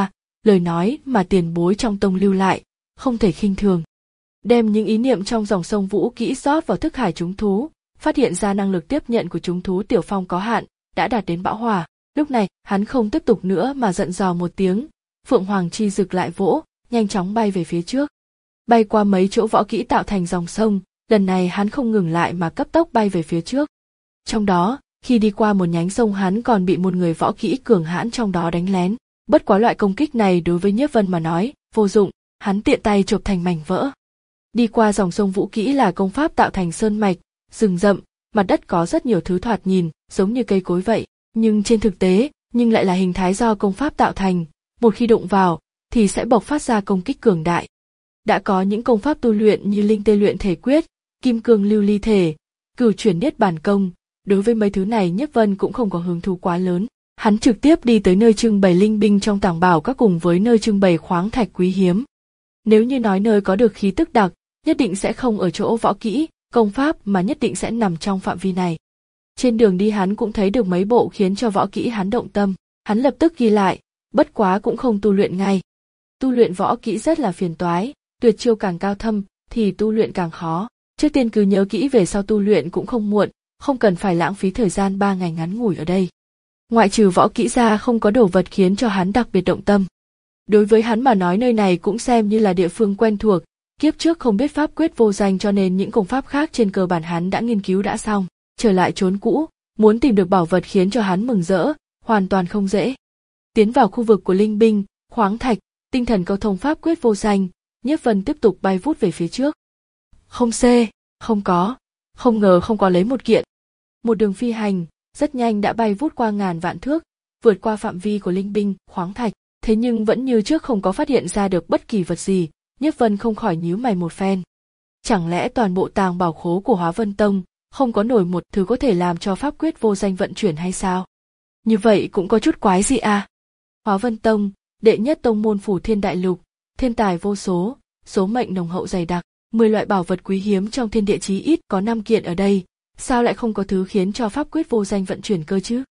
lời nói mà tiền bối trong tông lưu lại, không thể khinh thường. Đem những ý niệm trong dòng sông vũ kỹ rót vào thức hải chúng thú, phát hiện ra năng lực tiếp nhận của chúng thú Tiểu Phong có hạn, đã đạt đến bão hòa. Lúc này, hắn không tiếp tục nữa mà giận dò một tiếng, Phượng Hoàng chi rực lại vỗ, nhanh chóng bay về phía trước. Bay qua mấy chỗ võ kỹ tạo thành dòng sông, lần này hắn không ngừng lại mà cấp tốc bay về phía trước. Trong đó, khi đi qua một nhánh sông hắn còn bị một người võ kỹ cường hãn trong đó đánh lén. Bất quá loại công kích này đối với Nhiếp Vân mà nói, vô dụng, hắn tiện tay chộp thành mảnh vỡ. Đi qua dòng sông vũ kỹ là công pháp tạo thành sơn mạch, rừng rậm, mặt đất có rất nhiều thứ thoạt nhìn, giống như cây cối vậy, nhưng trên thực tế, nhưng lại là hình thái do công pháp tạo thành, một khi đụng vào, thì sẽ bộc phát ra công kích cường đại. Đã có những công pháp tu luyện như linh tê luyện thể quyết, kim cương lưu ly thể, cửu chuyển niết bàn công, đối với mấy thứ này Nhiếp Vân cũng không có hứng thú quá lớn. Hắn trực tiếp đi tới nơi trưng bày linh binh trong tàng bảo các cùng với nơi trưng bày khoáng thạch quý hiếm. Nếu như nói nơi có được khí tức đặc, nhất định sẽ không ở chỗ võ kỹ, công pháp mà nhất định sẽ nằm trong phạm vi này. Trên đường đi hắn cũng thấy được mấy bộ khiến cho võ kỹ hắn động tâm, hắn lập tức ghi lại, bất quá cũng không tu luyện ngay. Tu luyện võ kỹ rất là phiền toái, tuyệt chiêu càng cao thâm thì tu luyện càng khó. Trước tiên cứ nhớ kỹ về sau tu luyện cũng không muộn, không cần phải lãng phí thời gian ba ngày ngắn ngủi ở đây. Ngoại trừ võ kỹ ra không có đồ vật khiến cho hắn đặc biệt động tâm. Đối với hắn mà nói nơi này cũng xem như là địa phương quen thuộc, kiếp trước không biết pháp quyết vô danh cho nên những công pháp khác trên cơ bản hắn đã nghiên cứu đã xong. Trở lại chốn cũ, muốn tìm được bảo vật khiến cho hắn mừng rỡ, hoàn toàn không dễ. Tiến vào khu vực của linh binh, khoáng thạch, tinh thần câu thông pháp quyết vô danh, Nhiếp Vân tiếp tục bay vút về phía trước. Không xê, không có, không ngờ không có lấy một kiện. Một đường phi hành, rất nhanh đã bay vút qua ngàn vạn thước, vượt qua phạm vi của linh binh, khoáng thạch, thế nhưng vẫn như trước không có phát hiện ra được bất kỳ vật gì, Nhiếp Vân không khỏi nhíu mày một phen. Chẳng lẽ toàn bộ tàng bảo khố của Hóa Vân Tông không có nổi một thứ có thể làm cho pháp quyết vô danh vận chuyển hay sao? Như vậy cũng có chút quái gì à? Hóa Vân Tông, đệ nhất tông môn phủ thiên đại lục, thiên tài vô số, số mệnh nồng hậu dày đặc, mười loại bảo vật quý hiếm trong thiên địa chí ít có năm kiện ở đây, sao lại không có thứ khiến cho pháp quyết vô danh vận chuyển cơ chứ?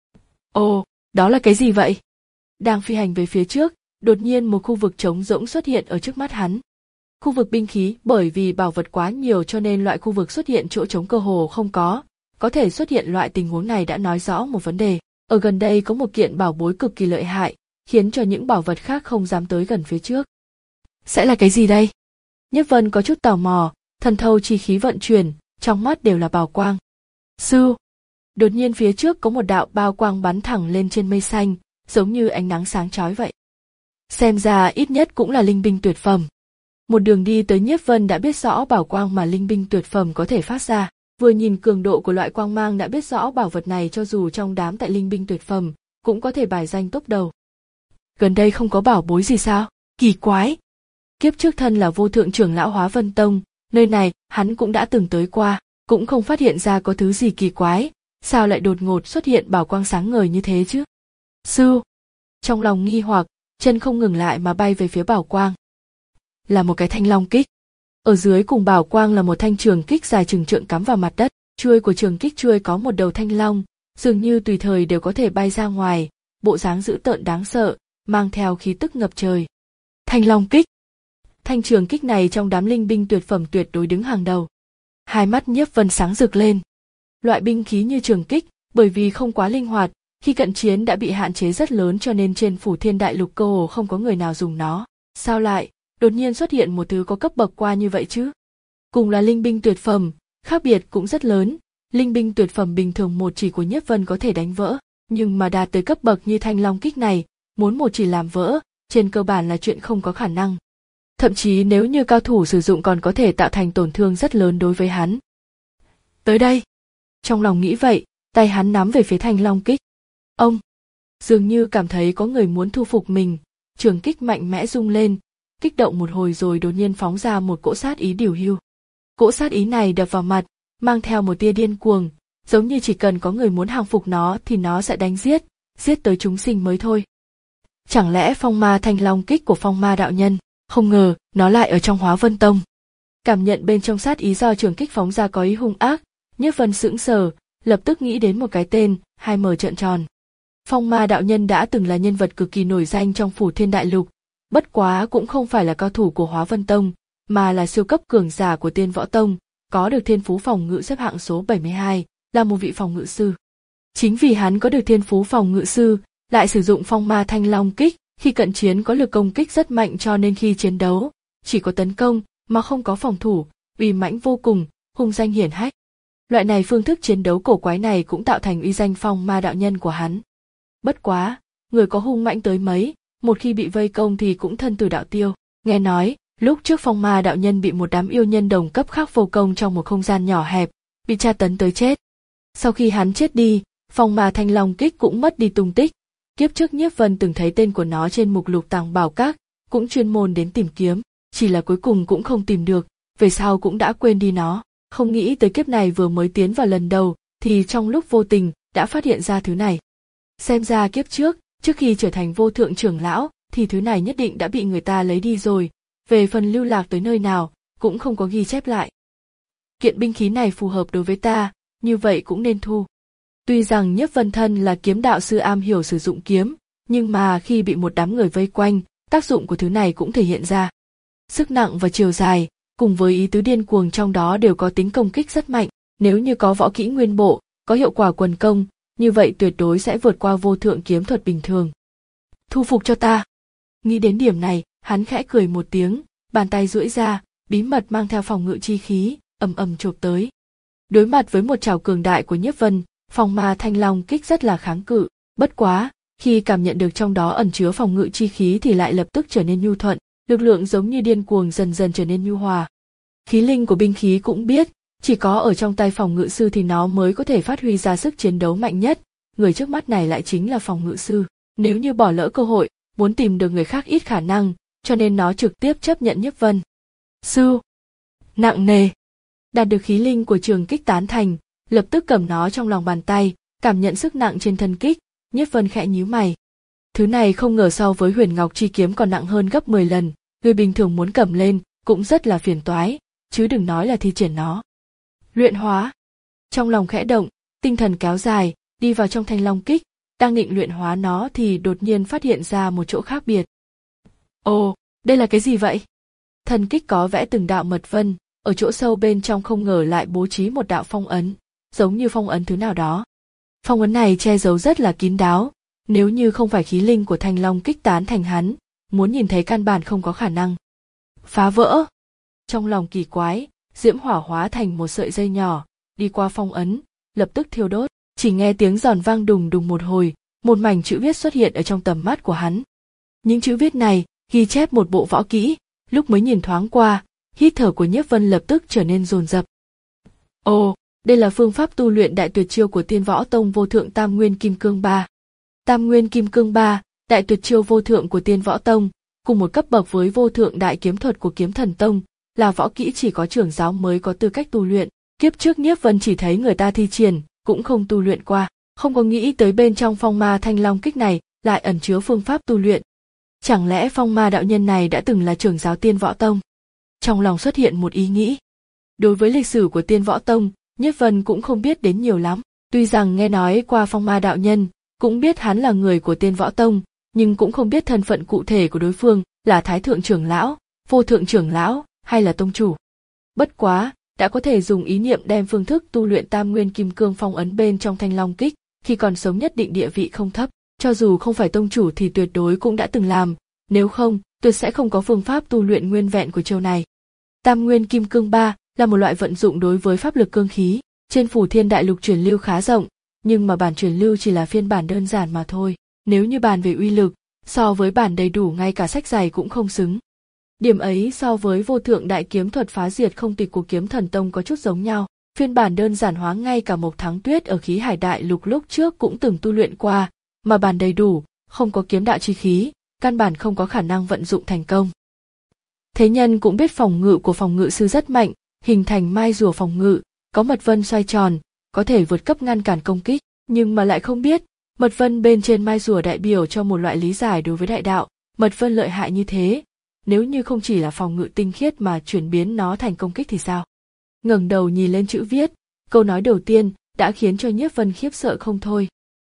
Ồ, đó là cái gì vậy? Đang phi hành về phía trước, đột nhiên một khu vực trống rỗng xuất hiện ở trước mắt hắn. Khu vực binh khí, bởi vì bảo vật quá nhiều cho nên loại khu vực xuất hiện chỗ trống cơ hồ không có, có thể xuất hiện loại tình huống này đã nói rõ một vấn đề. Ở gần đây có một kiện bảo bối cực kỳ lợi hại, khiến cho những bảo vật khác không dám tới gần phía trước. Sẽ là cái gì đây? Nhiếp Vân có chút tò mò, thần thâu chi khí vận chuyển, trong mắt đều là bảo quang. Sư! Đột nhiên phía trước có một đạo bao quang bắn thẳng lên trên mây xanh, giống như ánh nắng sáng chói vậy. Xem ra ít nhất cũng là linh binh tuyệt phẩm. Một đường đi tới Nhiếp Vân đã biết rõ bảo quang mà linh binh tuyệt phẩm có thể phát ra, vừa nhìn cường độ của loại quang mang đã biết rõ bảo vật này cho dù trong đám tại linh binh tuyệt phẩm, cũng có thể bài danh top đầu. Gần đây không có bảo bối gì sao? Kỳ quái! Kiếp trước thân là vô thượng trưởng lão Hóa Vân Tông, nơi này hắn cũng đã từng tới qua, cũng không phát hiện ra có thứ gì kỳ quái, sao lại đột ngột xuất hiện bảo quang sáng ngời như thế chứ? Sư! Trong lòng nghi hoặc, chân không ngừng lại mà bay về phía bảo quang. Là một cái thanh long kích. Ở dưới cùng bảo quang là một thanh trường kích dài chừng trượng cắm vào mặt đất, chuôi của trường kích chuôi có một đầu thanh long, dường như tùy thời đều có thể bay ra ngoài, bộ dáng dữ tợn đáng sợ, mang theo khí tức ngập trời. Thanh long kích. Thanh trường kích này trong đám linh binh tuyệt phẩm tuyệt đối đứng hàng đầu. Hai mắt Nhiếp Vân sáng rực lên. Loại binh khí như trường kích, bởi vì không quá linh hoạt, khi cận chiến đã bị hạn chế rất lớn cho nên trên phủ thiên đại lục cơ hồ không có người nào dùng nó. Sao lại đột nhiên xuất hiện một thứ có cấp bậc qua như vậy chứ? Cùng là linh binh tuyệt phẩm, khác biệt cũng rất lớn. Linh binh tuyệt phẩm bình thường một chỉ của Nhiếp Vân có thể đánh vỡ, nhưng mà đạt tới cấp bậc như thanh long kích này, muốn một chỉ làm vỡ, trên cơ bản là chuyện không có khả năng. Thậm chí nếu như cao thủ sử dụng còn có thể tạo thành tổn thương rất lớn đối với hắn. Tới đây! Trong lòng nghĩ vậy, tay hắn nắm về phía thanh long kích. Ông! Dường như cảm thấy có người muốn thu phục mình, trường kích mạnh mẽ rung lên, kích động một hồi rồi đột nhiên phóng ra một cỗ sát ý điều hưu. Cỗ sát ý này đập vào mặt, mang theo một tia điên cuồng, giống như chỉ cần có người muốn hàng phục nó thì nó sẽ đánh giết, giết tới chúng sinh mới thôi. Chẳng lẽ phong ma thanh long kích của phong ma đạo nhân, không ngờ nó lại ở trong Hóa Vân Tông. Cảm nhận bên trong sát ý do trường kích phóng ra có ý hung ác, Nhiếp Vân sững sờ, lập tức nghĩ đến một cái tên, hai mờ trợn tròn. Phong Ma đạo nhân đã từng là nhân vật cực kỳ nổi danh trong Phủ Thiên Đại Lục, bất quá cũng không phải là cao thủ của Hóa Vân Tông, mà là siêu cấp cường giả của Tiên Võ Tông, có được thiên phú phòng ngự xếp hạng số bảy mươi hai, là một vị phòng ngự sư. Chính vì hắn có được thiên phú phòng ngự sư, lại sử dụng Phong Ma Thanh Long kích, khi cận chiến có lực công kích rất mạnh cho nên khi chiến đấu, chỉ có tấn công mà không có phòng thủ, uy mãnh vô cùng, hung danh hiển hách. Loại này phương thức chiến đấu cổ quái này cũng tạo thành uy danh Phong Ma đạo nhân của hắn. Bất quá, người có hung mãnh tới mấy, một khi bị vây công thì cũng thân tử đạo tiêu. Nghe nói, lúc trước Phong Ma đạo nhân bị một đám yêu nhân đồng cấp khác vô công trong một không gian nhỏ hẹp, bị tra tấn tới chết. Sau khi hắn chết đi, Phong Ma Thanh Long kích cũng mất đi tung tích. Kiếp trước Nhiếp Vân từng thấy tên của nó trên mục lục tàng bảo các, cũng chuyên môn đến tìm kiếm, chỉ là cuối cùng cũng không tìm được, về sau cũng đã quên đi nó. Không nghĩ tới kiếp này vừa mới tiến vào lần đầu, thì trong lúc vô tình đã phát hiện ra thứ này. Xem ra kiếp trước, trước khi trở thành vô thượng trưởng lão, thì thứ này nhất định đã bị người ta lấy đi rồi, về phần lưu lạc tới nơi nào, cũng không có ghi chép lại. Kiện binh khí này phù hợp đối với ta, như vậy cũng nên thu. Tuy rằng Nhiếp Vân thân là kiếm đạo sư am hiểu sử dụng kiếm, nhưng mà khi bị một đám người vây quanh, tác dụng của thứ này cũng thể hiện ra. Sức nặng và chiều dài, cùng với ý tứ điên cuồng trong đó đều có tính công kích rất mạnh, nếu như có võ kỹ nguyên bộ, có hiệu quả quần công, như vậy tuyệt đối sẽ vượt qua vô thượng kiếm thuật bình thường. Thu phục cho ta. Nghĩ đến điểm này, hắn khẽ cười một tiếng, bàn tay duỗi ra, bí mật mang theo phòng ngự chi khí, ầm ầm chộp tới. Đối mặt với một trảo cường đại của Nhiếp Vân, Phong Ma Thanh Long kích rất là kháng cự, bất quá, khi cảm nhận được trong đó ẩn chứa phòng ngự chi khí thì lại lập tức trở nên nhu thuận, lực lượng giống như điên cuồng dần dần trở nên nhu hòa. Khí linh của binh khí cũng biết, chỉ có ở trong tay phòng ngự sư thì nó mới có thể phát huy ra sức chiến đấu mạnh nhất, người trước mắt này lại chính là phòng ngự sư. Nếu như bỏ lỡ cơ hội, muốn tìm được người khác ít khả năng, cho nên nó trực tiếp chấp nhận Nhiếp Vân. Sư, nặng nề. Đạt được khí linh của trường kích tán thành, lập tức cầm nó trong lòng bàn tay, cảm nhận sức nặng trên thân kích, Nhiếp Vân khẽ nhíu mày. Thứ này không ngờ so với Huyền Ngọc chi kiếm còn nặng hơn gấp mười lần, người bình thường muốn cầm lên cũng rất là phiền toái, chứ đừng nói là thi triển nó. Luyện hóa. Trong lòng khẽ động, tinh thần kéo dài, đi vào trong Thanh Long kích, đang định luyện hóa nó thì đột nhiên phát hiện ra một chỗ khác biệt. Ồ, đây là cái gì vậy? Thân kích có vẽ từng đạo mật vân, ở chỗ sâu bên trong không ngờ lại bố trí một đạo phong ấn, giống như phong ấn thứ nào đó. Phong ấn này che giấu rất là kín đáo, nếu như không phải khí linh của Thanh Long kích tán thành hắn, muốn nhìn thấy căn bản không có khả năng. Phá vỡ. Trong lòng kỳ quái, diễm hỏa hóa thành một sợi dây nhỏ, đi qua phong ấn, lập tức thiêu đốt, chỉ nghe tiếng giòn vang đùng đùng một hồi, một mảnh chữ viết xuất hiện ở trong tầm mắt của hắn. Những chữ viết này ghi chép một bộ võ kỹ, lúc mới nhìn thoáng qua, hít thở của Nhiếp Vân lập tức trở nên dồn dập. Ồ, đây là phương pháp tu luyện đại tuyệt chiêu của Tiên Võ Tông vô thượng Tam Nguyên Kim Cương ba. Tam Nguyên Kim Cương ba, đại tuyệt chiêu vô thượng của Tiên Võ Tông, cùng một cấp bậc với vô thượng đại kiếm thuật của Kiếm Thần Tông, là võ kỹ chỉ có trưởng giáo mới có tư cách tu luyện. Kiếp trước Nhiếp Vân chỉ thấy người ta thi triển, cũng không tu luyện qua, không có nghĩ tới bên trong Phong Ma Thanh Long kích này lại ẩn chứa phương pháp tu luyện. Chẳng lẽ Phong Ma đạo nhân này đã từng là trưởng giáo Tiên Võ Tông? Trong lòng xuất hiện một ý nghĩ. Đối với lịch sử của Tiên Võ Tông, Nhiếp Vân cũng không biết đến nhiều lắm, tuy rằng nghe nói qua Phong Ma đạo nhân, cũng biết hắn là người của Tiên Võ Tông, nhưng cũng không biết thân phận cụ thể của đối phương là Thái thượng trưởng lão, Vô thượng trưởng lão hay là tông chủ. Bất quá, đã có thể dùng ý niệm đem phương thức tu luyện Tam Nguyên Kim Cương phong ấn bên trong Thanh Long kích, khi còn sống nhất định địa vị không thấp, cho dù không phải tông chủ thì tuyệt đối cũng đã từng làm, nếu không, tuyệt sẽ không có phương pháp tu luyện nguyên vẹn của chiêu này. Tam Nguyên Kim Cương ba là một loại vận dụng đối với pháp lực cương khí, trên Phủ Thiên Đại Lục truyền lưu khá rộng, nhưng mà bản truyền lưu chỉ là phiên bản đơn giản mà thôi, nếu như bàn về uy lực, so với bản đầy đủ ngay cả sách dày cũng không xứng. Điểm ấy so với vô thượng đại kiếm thuật phá diệt không tịch của Kiếm Thần Tông có chút giống nhau, phiên bản đơn giản hóa ngay cả Mộc Thắng Tuyết ở Khí Hải Đại Lục lúc trước cũng từng tu luyện qua, mà bản đầy đủ, không có kiếm đạo chi khí, căn bản không có khả năng vận dụng thành công. Thế nhân cũng biết phòng ngự của phòng ngự sư rất mạnh, hình thành mai rùa phòng ngự, có mật vân xoay tròn, có thể vượt cấp ngăn cản công kích, nhưng mà lại không biết, mật vân bên trên mai rùa đại biểu cho một loại lý giải đối với đại đạo, mật vân lợi hại như thế, nếu như không chỉ là phòng ngự tinh khiết mà chuyển biến nó thành công kích thì sao? Ngẩng đầu nhìn lên chữ viết, câu nói đầu tiên đã khiến cho Nhiếp Vân khiếp sợ không thôi.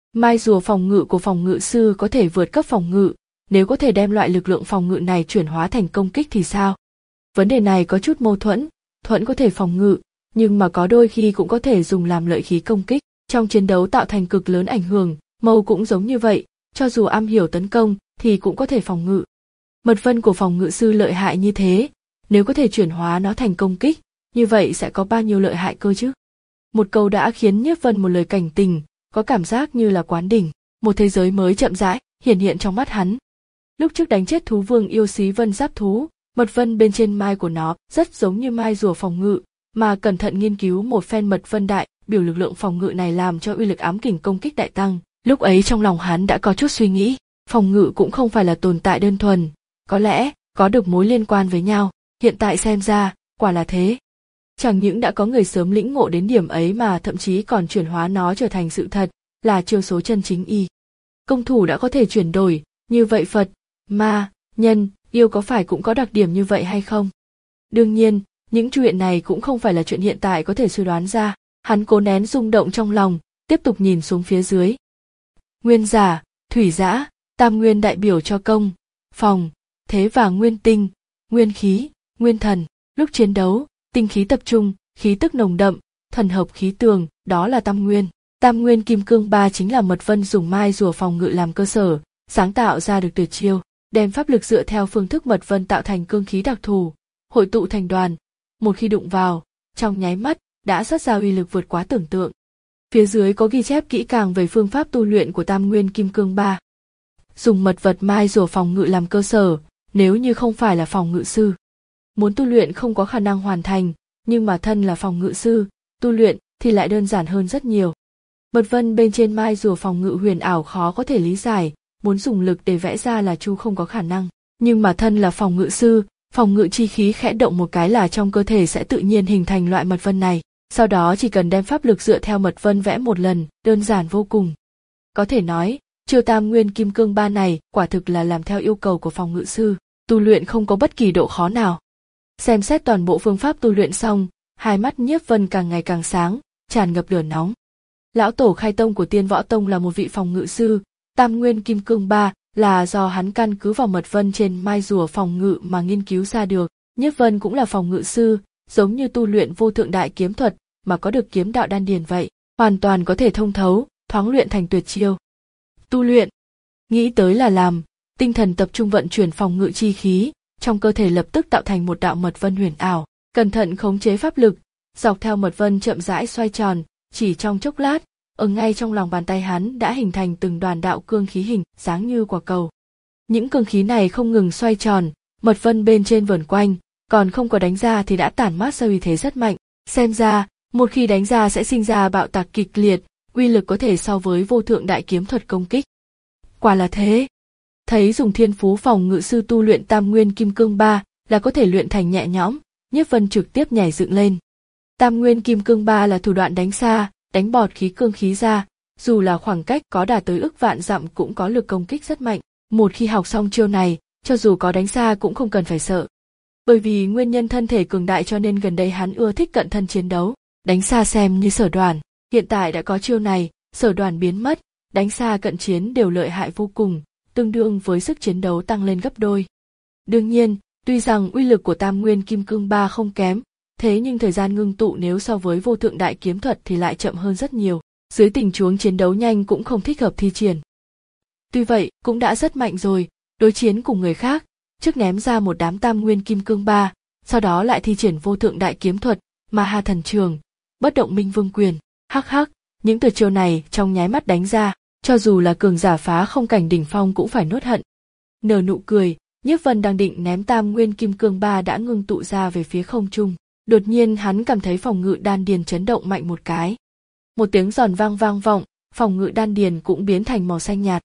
Mai rùa phòng ngự của phòng ngự sư có thể vượt cấp phòng ngự, nếu có thể đem loại lực lượng phòng ngự này chuyển hóa thành công kích thì sao? Vấn đề này có chút mâu thuẫn, thuẫn có thể phòng ngự, nhưng mà có đôi khi cũng có thể dùng làm lợi khí công kích, trong chiến đấu tạo thành cực lớn ảnh hưởng, mâu cũng giống như vậy, cho dù am hiểu tấn công thì cũng có thể phòng ngự. Mật vân của phòng ngự sư lợi hại như thế, nếu có thể chuyển hóa nó thành công kích, như vậy sẽ có bao nhiêu lợi hại cơ chứ? Một câu đã khiến Nhiếp Vân một lời cảnh tình, có cảm giác như là quán đỉnh, một thế giới mới chậm rãi hiển hiện trong mắt hắn. Lúc trước đánh chết thú vương yêu xí vân giáp thú, mật vân bên trên mai của nó rất giống như mai rùa phòng ngự, mà cẩn thận nghiên cứu một phen mật vân đại biểu lực lượng phòng ngự này làm cho uy lực ám kình công kích đại tăng. Lúc ấy trong lòng hắn đã có chút suy nghĩ, phòng ngự cũng không phải là tồn tại đơn thuần, có lẽ có được mối liên quan với nhau, hiện tại xem ra, quả là thế. Chẳng những đã có người sớm lĩnh ngộ đến điểm ấy mà thậm chí còn chuyển hóa nó trở thành sự thật, là chiêu số chân chính y. Công thủ đã có thể chuyển đổi, như vậy Phật, ma, nhân, yêu có phải cũng có đặc điểm như vậy hay không? Đương nhiên, những chuyện này cũng không phải là chuyện hiện tại có thể suy đoán ra, hắn cố nén rung động trong lòng, tiếp tục nhìn xuống phía dưới. Nguyên giả, thủy giã, tam nguyên đại biểu cho công, phòng, thế và nguyên tinh, nguyên khí, nguyên thần, lúc chiến đấu, tinh khí tập trung, khí tức nồng đậm, thần hợp khí tường, đó là tam nguyên. Tam nguyên kim cương ba chính là mật vân dùng mai rùa phòng ngự làm cơ sở, sáng tạo ra được tuyệt chiêu, đem pháp lực dựa theo phương thức mật vân tạo thành cương khí đặc thù, hội tụ thành đoàn, một khi đụng vào, trong nháy mắt đã xuất ra uy lực vượt quá tưởng tượng. Phía dưới có ghi chép kỹ càng về phương pháp tu luyện của tam nguyên kim cương ba. Dùng mật vật mai rùa phòng ngự làm cơ sở, nếu như không phải là phòng ngự sư, muốn tu luyện không có khả năng hoàn thành, nhưng mà thân là phòng ngự sư, tu luyện thì lại đơn giản hơn rất nhiều. Mật vân bên trên mai rùa phòng ngự huyền ảo khó có thể lý giải, muốn dùng lực để vẽ ra là chu không có khả năng, nhưng mà thân là phòng ngự sư, phòng ngự chi khí khẽ động một cái là trong cơ thể sẽ tự nhiên hình thành loại mật vân này, sau đó chỉ cần đem pháp lực dựa theo mật vân vẽ một lần, đơn giản vô cùng. Có thể nói, chiêu tam nguyên kim cương ba này quả thực là làm theo yêu cầu của phòng ngự sư, tu luyện không có bất kỳ độ khó nào. Xem xét toàn bộ phương pháp tu luyện xong, hai mắt Nhiếp Vân càng ngày càng sáng, tràn ngập lửa nóng. Lão tổ khai tông của Tiên Võ Tông là một vị phòng ngự sư, tam nguyên kim cương ba là do hắn căn cứ vào mật vân trên mai rùa phòng ngự mà nghiên cứu ra được. Nhiếp Vân cũng là phòng ngự sư, giống như tu luyện vô thượng đại kiếm thuật mà có được kiếm đạo đan điền vậy, hoàn toàn có thể thông thấu, thoáng luyện thành tuyệt chiêu. Tu luyện, nghĩ tới là làm, tinh thần tập trung vận chuyển phòng ngự chi khí, trong cơ thể lập tức tạo thành một đạo mật vân huyền ảo, cẩn thận khống chế pháp lực, dọc theo mật vân chậm rãi xoay tròn, chỉ trong chốc lát, ở ngay trong lòng bàn tay hắn đã hình thành từng đoàn đạo cương khí hình dáng như quả cầu. Những cương khí này không ngừng xoay tròn, mật vân bên trên vờn quanh, còn không có đánh ra thì đã tản mát ra uy thế rất mạnh, xem ra, một khi đánh ra sẽ sinh ra bạo tạc kịch liệt, uy lực có thể so với vô thượng đại kiếm thuật công kích. Quả là thế. Thấy dùng thiên phú phòng ngự sư tu luyện tam nguyên kim cương ba là có thể luyện thành nhẹ nhõm, Nhiếp Vân trực tiếp nhảy dựng lên. Tam nguyên kim cương ba là thủ đoạn đánh xa, đánh bọt khí cương khí ra, dù là khoảng cách có đạt tới ức vạn dặm cũng có lực công kích rất mạnh. Một khi học xong chiêu này, cho dù có đánh xa cũng không cần phải sợ. Bởi vì nguyên nhân thân thể cường đại cho nên gần đây hắn ưa thích cận thân chiến đấu, đánh xa xem như sở đoàn. Hiện tại đã có chiêu này, sở đoàn biến mất, đánh xa cận chiến đều lợi hại vô cùng, tương đương với sức chiến đấu tăng lên gấp đôi. Đương nhiên, tuy rằng uy lực của tam nguyên kim cương ba không kém, thế nhưng thời gian ngưng tụ nếu so với vô thượng đại kiếm thuật thì lại chậm hơn rất nhiều, dưới tình huống chiến đấu nhanh cũng không thích hợp thi triển. Tuy vậy, cũng đã rất mạnh rồi, đối chiến cùng người khác, trước ném ra một đám tam nguyên kim cương ba, sau đó lại thi triển vô thượng đại kiếm thuật, ma ha thần trường, bất động minh vương quyền, hắc hắc, những tuyệt chiêu này trong nháy mắt đánh ra, cho dù là cường giả phá không cảnh đỉnh phong cũng phải nuốt hận. Nở nụ cười, Nhiếp Vân đang định ném tam nguyên kim cương ba đã ngưng tụ ra về phía không trung, đột nhiên hắn cảm thấy phòng ngự đan điền chấn động mạnh một cái. Một tiếng giòn vang vang vọng, phòng ngự đan điền cũng biến thành màu xanh nhạt.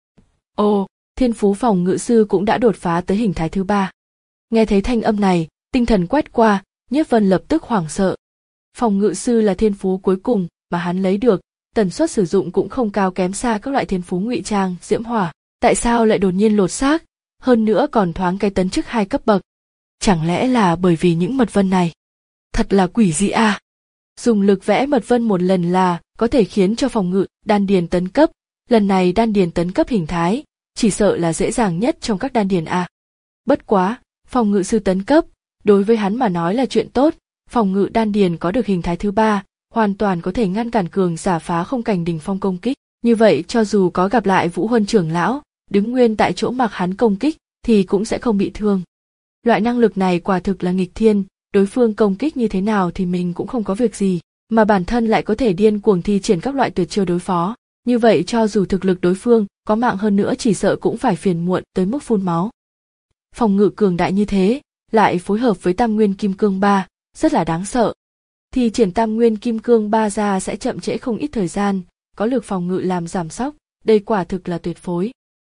Ồ, thiên phú phòng ngự sư cũng đã đột phá tới hình thái thứ ba. Nghe thấy thanh âm này, tinh thần quét qua, Nhiếp Vân lập tức hoảng sợ. Phòng ngự sư là thiên phú cuối cùng mà hắn lấy được, tần suất sử dụng cũng không cao kém xa các loại thiên phú ngụy trang, diễm hỏa. Tại sao lại đột nhiên lột xác, hơn nữa còn thoáng cái tấn chức hai cấp bậc? Chẳng lẽ là bởi vì những mật vân này? Thật là quỷ dị à! Dùng lực vẽ mật vân một lần là có thể khiến cho phòng ngự đan điền tấn cấp, Lần này đan điền tấn cấp hình thái, chỉ sợ là dễ dàng nhất trong các đan điền a. Bất quá, phòng ngự sư tấn cấp, đối với hắn mà nói là chuyện tốt, phòng ngự đan điền có được hình thái thứ ba, hoàn toàn có thể ngăn cản cường giả phá không cảnh đỉnh phong công kích. Như vậy cho dù có gặp lại Vũ Huân trưởng lão, đứng nguyên tại chỗ mặc hắn công kích, thì cũng sẽ không bị thương. Loại năng lực này quả thực là nghịch thiên, đối phương công kích như thế nào thì mình cũng không có việc gì, mà bản thân lại có thể điên cuồng thi triển các loại tuyệt chiêu đối phó. Như vậy cho dù thực lực đối phương có mạng hơn nữa chỉ sợ cũng phải phiền muộn tới mức phun máu. Phòng ngự cường đại như thế, lại phối hợp với Tam Nguyên Kim Cương ba, rất là đáng sợ. Thì triển Tam Nguyên Kim Cương ba ra sẽ chậm trễ không ít thời gian, có lực phòng ngự làm giảm sóc, đây quả thực là tuyệt phối.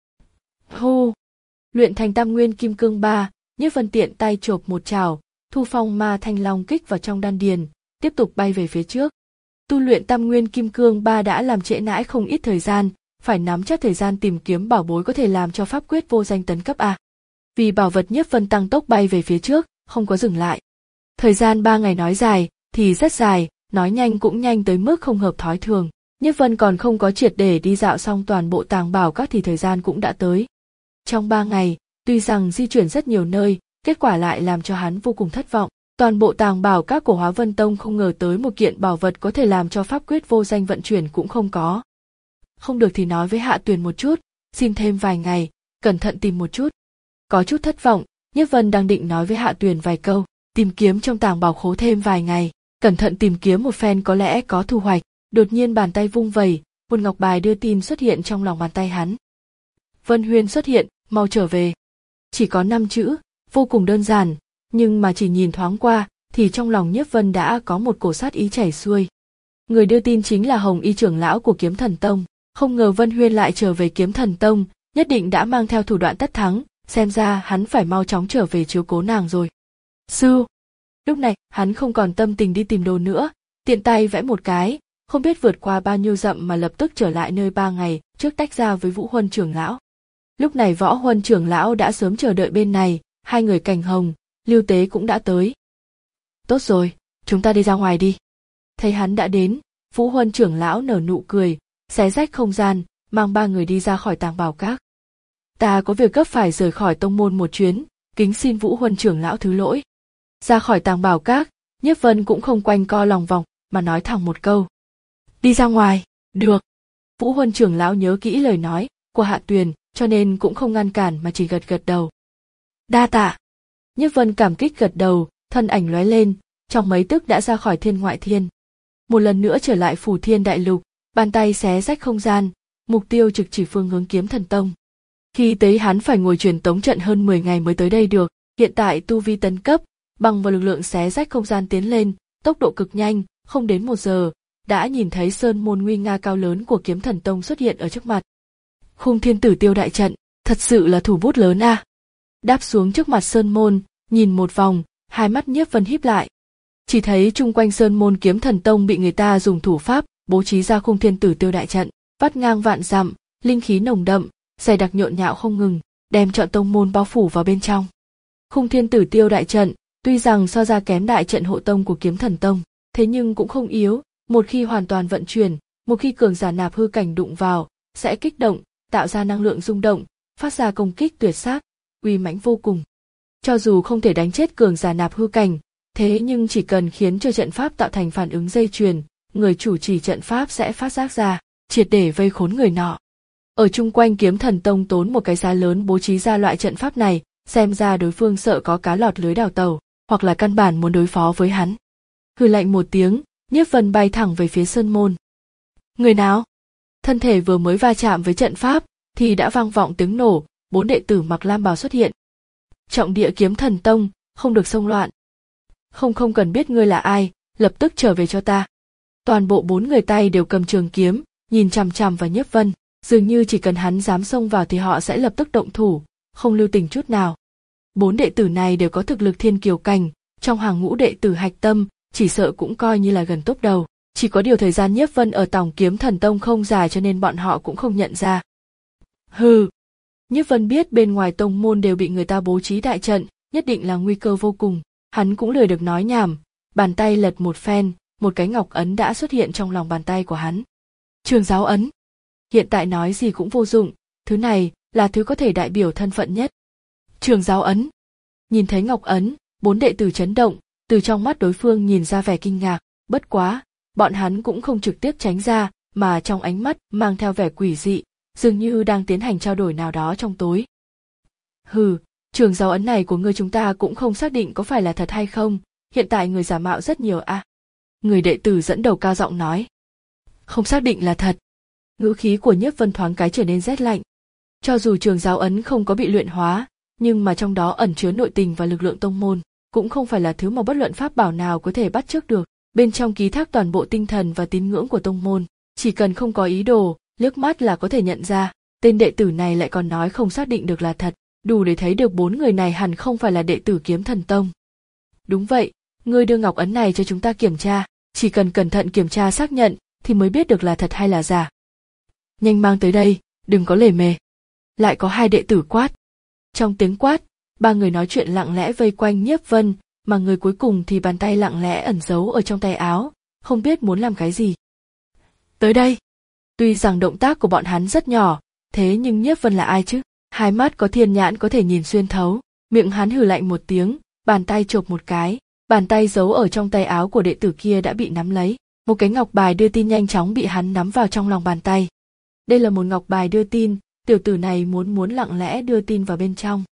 Hô! Luyện thành Tam Nguyên Kim Cương ba, Nhiếp Vân tiện tay chộp một chảo, thu phong ma thanh long kích vào trong đan điền, tiếp tục bay về phía trước. Tu luyện Tam Nguyên Kim Cương ba đã làm trễ nãi không ít thời gian, phải nắm chắc thời gian tìm kiếm bảo bối có thể làm cho pháp quyết vô danh tấn cấp a. Vì bảo vật Nhiếp Vân tăng tốc bay về phía trước, không có dừng lại. Thời gian ba ngày nói dài thì rất dài, nói nhanh cũng nhanh tới mức không hợp thói thường. Nhiếp Vân còn không có triệt để đi dạo xong toàn bộ tàng bảo các thì thời gian cũng đã tới. Trong ba ngày, tuy rằng di chuyển rất nhiều nơi, kết quả lại làm cho hắn vô cùng thất vọng. Toàn bộ tàng bảo các của Hóa Vân Tông không ngờ tới một kiện bảo vật có thể làm cho pháp quyết vô danh vận chuyển cũng không có. Không được thì nói với Hạ Tuyền một chút, xin thêm vài ngày, cẩn thận tìm một chút. Có chút thất vọng, Nhiếp Vân đang định nói với Hạ Tuyền vài câu, tìm kiếm trong tàng bảo khố thêm vài ngày, cẩn thận tìm kiếm một phen có lẽ có thu hoạch. Đột nhiên bàn tay vung vẩy, một ngọc bài đưa tin xuất hiện trong lòng bàn tay hắn. Vân Huyên xuất hiện, mau trở về. Chỉ có năm chữ, vô cùng đơn giản, nhưng mà chỉ nhìn thoáng qua, thì trong lòng Nhiếp Vân đã có một cổ sát ý chảy xuôi. Người đưa tin chính là Hồng Y trưởng lão của Kiếm Thần Tông, không ngờ Vân Huyên lại trở về Kiếm Thần Tông, nhất định đã mang theo thủ đoạn tất thắng, xem ra hắn phải mau chóng trở về chiếu cố nàng rồi. Sư! Lúc này, hắn không còn tâm tình đi tìm đồ nữa, tiện tay vẽ một cái, không biết vượt qua bao nhiêu dặm mà lập tức trở lại nơi ba ngày trước tách ra với Vũ Huân trưởng lão. Lúc này Võ Huân trưởng lão đã sớm chờ đợi bên này, hai người Cảnh Hồng, Lưu Tế cũng đã tới. Tốt rồi, chúng ta đi ra ngoài đi. Thấy hắn đã đến, Vũ Huân trưởng lão nở nụ cười, xé rách không gian, mang ba người đi ra khỏi tàng bảo các. Ta có việc gấp phải rời khỏi tông môn một chuyến, kính xin Vũ Huân trưởng lão thứ lỗi. Ra khỏi tàng bảo các, Nhiếp Vân cũng không quanh co lòng vòng, mà nói thẳng một câu. Đi ra ngoài, được. Vũ Huân trưởng lão nhớ kỹ lời nói của Hạ Tuyền, cho nên cũng không ngăn cản mà chỉ gật gật đầu. Đa tạ. Nhiếp Vân cảm kích gật đầu, thân ảnh lóe lên, trong mấy tức đã ra khỏi thiên ngoại thiên. Một lần nữa trở lại Phủ Thiên Đại Lục, bàn tay xé rách không gian, mục tiêu trực chỉ phương hướng Kiếm Thần Tông. Khi tới hắn phải ngồi truyền tống trận hơn mười ngày mới tới đây được, hiện tại tu vi tấn cấp, bằng vào lực lượng xé rách không gian tiến lên, tốc độ cực nhanh, không đến một giờ, đã nhìn thấy sơn môn nguy nga cao lớn của Kiếm Thần Tông xuất hiện ở trước mặt. Khung Thiên Tử Tiêu đại trận, thật sự là thủ bút lớn a. Đáp xuống trước mặt sơn môn, nhìn một vòng, hai mắt Nhiếp Vân híp lại. Chỉ thấy chung quanh sơn môn Kiếm Thần Tông bị người ta dùng thủ pháp bố trí ra Khung Thiên Tử Tiêu đại trận, vắt ngang vạn dặm, linh khí nồng đậm, dày đặc nhộn nhạo không ngừng, đem trọn tông môn bao phủ vào bên trong. Khung Thiên Tử Tiêu đại trận, tuy rằng so ra kém đại trận hộ tông của Kiếm Thần Tông, thế nhưng cũng không yếu, một khi hoàn toàn vận chuyển, một khi cường giả nạp hư cảnh đụng vào, sẽ kích động, tạo ra năng lượng rung động, phát ra công kích tuyệt sát, uy mãnh vô cùng. Cho dù không thể đánh chết cường giả nạp hư cảnh, thế nhưng chỉ cần khiến cho trận pháp tạo thành phản ứng dây chuyền, người chủ trì trận pháp sẽ phát giác ra, triệt để vây khốn người nọ. Ở chung quanh Kiếm Thần Tông tốn một cái giá lớn bố trí ra loại trận pháp này, xem ra đối phương sợ có cá lọt lưới đào tẩu, hoặc là căn bản muốn đối phó với hắn. Hừ lạnh một tiếng, Nhiếp Vân bay thẳng về phía sơn môn. Người nào? Thân thể vừa mới va chạm với trận pháp, thì đã vang vọng tiếng nổ, bốn đệ tử mặc lam bào xuất hiện. Trọng địa Kiếm Thần Tông, không được xông loạn. Không không cần biết ngươi là ai, lập tức trở về cho ta. Toàn bộ bốn người tay đều cầm trường kiếm, nhìn chằm chằm vào Nhiếp Vân, dường như chỉ cần hắn dám xông vào thì họ sẽ lập tức động thủ, không lưu tình chút nào. Bốn đệ tử này đều có thực lực thiên kiều cảnh, trong hàng ngũ đệ tử hạch tâm, chỉ sợ cũng coi như là gần top đầu. Chỉ có điều thời gian Nhiếp Vân ở Tổng Kiếm Thần Tông không dài cho nên bọn họ cũng không nhận ra. Hừ. Nhiếp Vân biết bên ngoài tông môn đều bị người ta bố trí đại trận, nhất định là nguy cơ vô cùng. Hắn cũng lười được nói nhảm, bàn tay lật một phen, một cái ngọc ấn đã xuất hiện trong lòng bàn tay của hắn. Trường giáo ấn. hiện tại nói gì cũng vô dụng, thứ này là thứ có thể đại biểu thân phận nhất. Trường giáo ấn. Nhìn thấy ngọc ấn, bốn đệ tử chấn động, từ trong mắt đối phương nhìn ra vẻ kinh ngạc, bất quá, bọn hắn cũng không trực tiếp tránh ra, mà trong ánh mắt mang theo vẻ quỷ dị, dường như đang tiến hành trao đổi nào đó trong tối. Hừ, trường giáo ấn này của ngươi chúng ta cũng không xác định có phải là thật hay không, hiện tại người giả mạo rất nhiều à. Người đệ tử dẫn đầu cao giọng nói. Không xác định là thật. Ngữ khí của Nhiếp Vân thoáng cái trở nên rét lạnh. Cho dù trường giáo ấn không có bị luyện hóa, nhưng mà trong đó ẩn chứa nội tình và lực lượng tông môn, cũng không phải là thứ mà bất luận pháp bảo nào có thể bắt chước được. Bên trong ký thác toàn bộ tinh thần và tín ngưỡng của tông môn, chỉ cần không có ý đồ, liếc mắt là có thể nhận ra. Tên đệ tử này lại còn nói không xác định được là thật, đủ để thấy được bốn người này hẳn không phải là đệ tử Kiếm Thần Tông. Đúng vậy, ngươi đưa ngọc ấn này cho chúng ta kiểm tra, chỉ cần cẩn thận kiểm tra xác nhận thì mới biết được là thật hay là giả. Nhanh mang tới đây, đừng có lề mề. Lại có hai đệ tử quát. Trong tiếng quát, ba người nói chuyện lặng lẽ vây quanh Nhiếp Vân, mà người cuối cùng thì bàn tay lặng lẽ ẩn giấu ở trong tay áo, không biết muốn làm cái gì. Tới đây. Tuy rằng động tác của bọn hắn rất nhỏ, thế nhưng Nhiếp Vân là ai chứ? Hai mắt có thiên nhãn có thể nhìn xuyên thấu, miệng hắn hừ lạnh một tiếng, bàn tay chộp một cái, bàn tay giấu ở trong tay áo của đệ tử kia đã bị nắm lấy. Một cái ngọc bài đưa tin nhanh chóng bị hắn nắm vào trong lòng bàn tay. Đây là một ngọc bài đưa tin, tiểu tử này muốn muốn lặng lẽ đưa tin vào bên trong.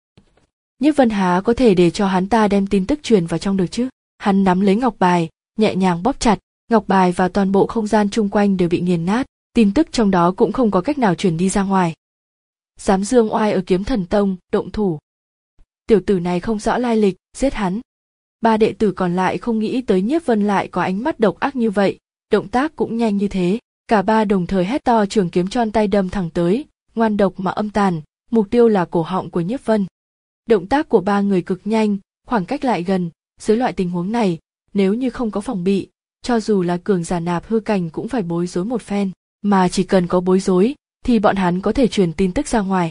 Nhiếp Vân há có thể để cho hắn ta đem tin tức truyền vào trong được chứ? Hắn nắm lấy ngọc bài, nhẹ nhàng bóp chặt, ngọc bài và toàn bộ không gian chung quanh đều bị nghiền nát, tin tức trong đó cũng không có cách nào truyền đi ra ngoài. Dám dương oai ở Kiếm Thần Tông, động thủ. Tiểu tử này không rõ lai lịch, giết hắn. Ba đệ tử còn lại không nghĩ tới Nhiếp Vân lại có ánh mắt độc ác như vậy, động tác cũng nhanh như thế, cả ba đồng thời hét to trường kiếm tròn tay đâm thẳng tới, ngoan độc mà âm tàn, mục tiêu là cổ họng của Nhiếp Vân. Động tác của ba người cực nhanh, khoảng cách lại gần, dưới loại tình huống này, nếu như không có phòng bị, cho dù là cường giả nạp hư cảnh cũng phải bối rối một phen, mà chỉ cần có bối rối, thì bọn hắn có thể truyền tin tức ra ngoài.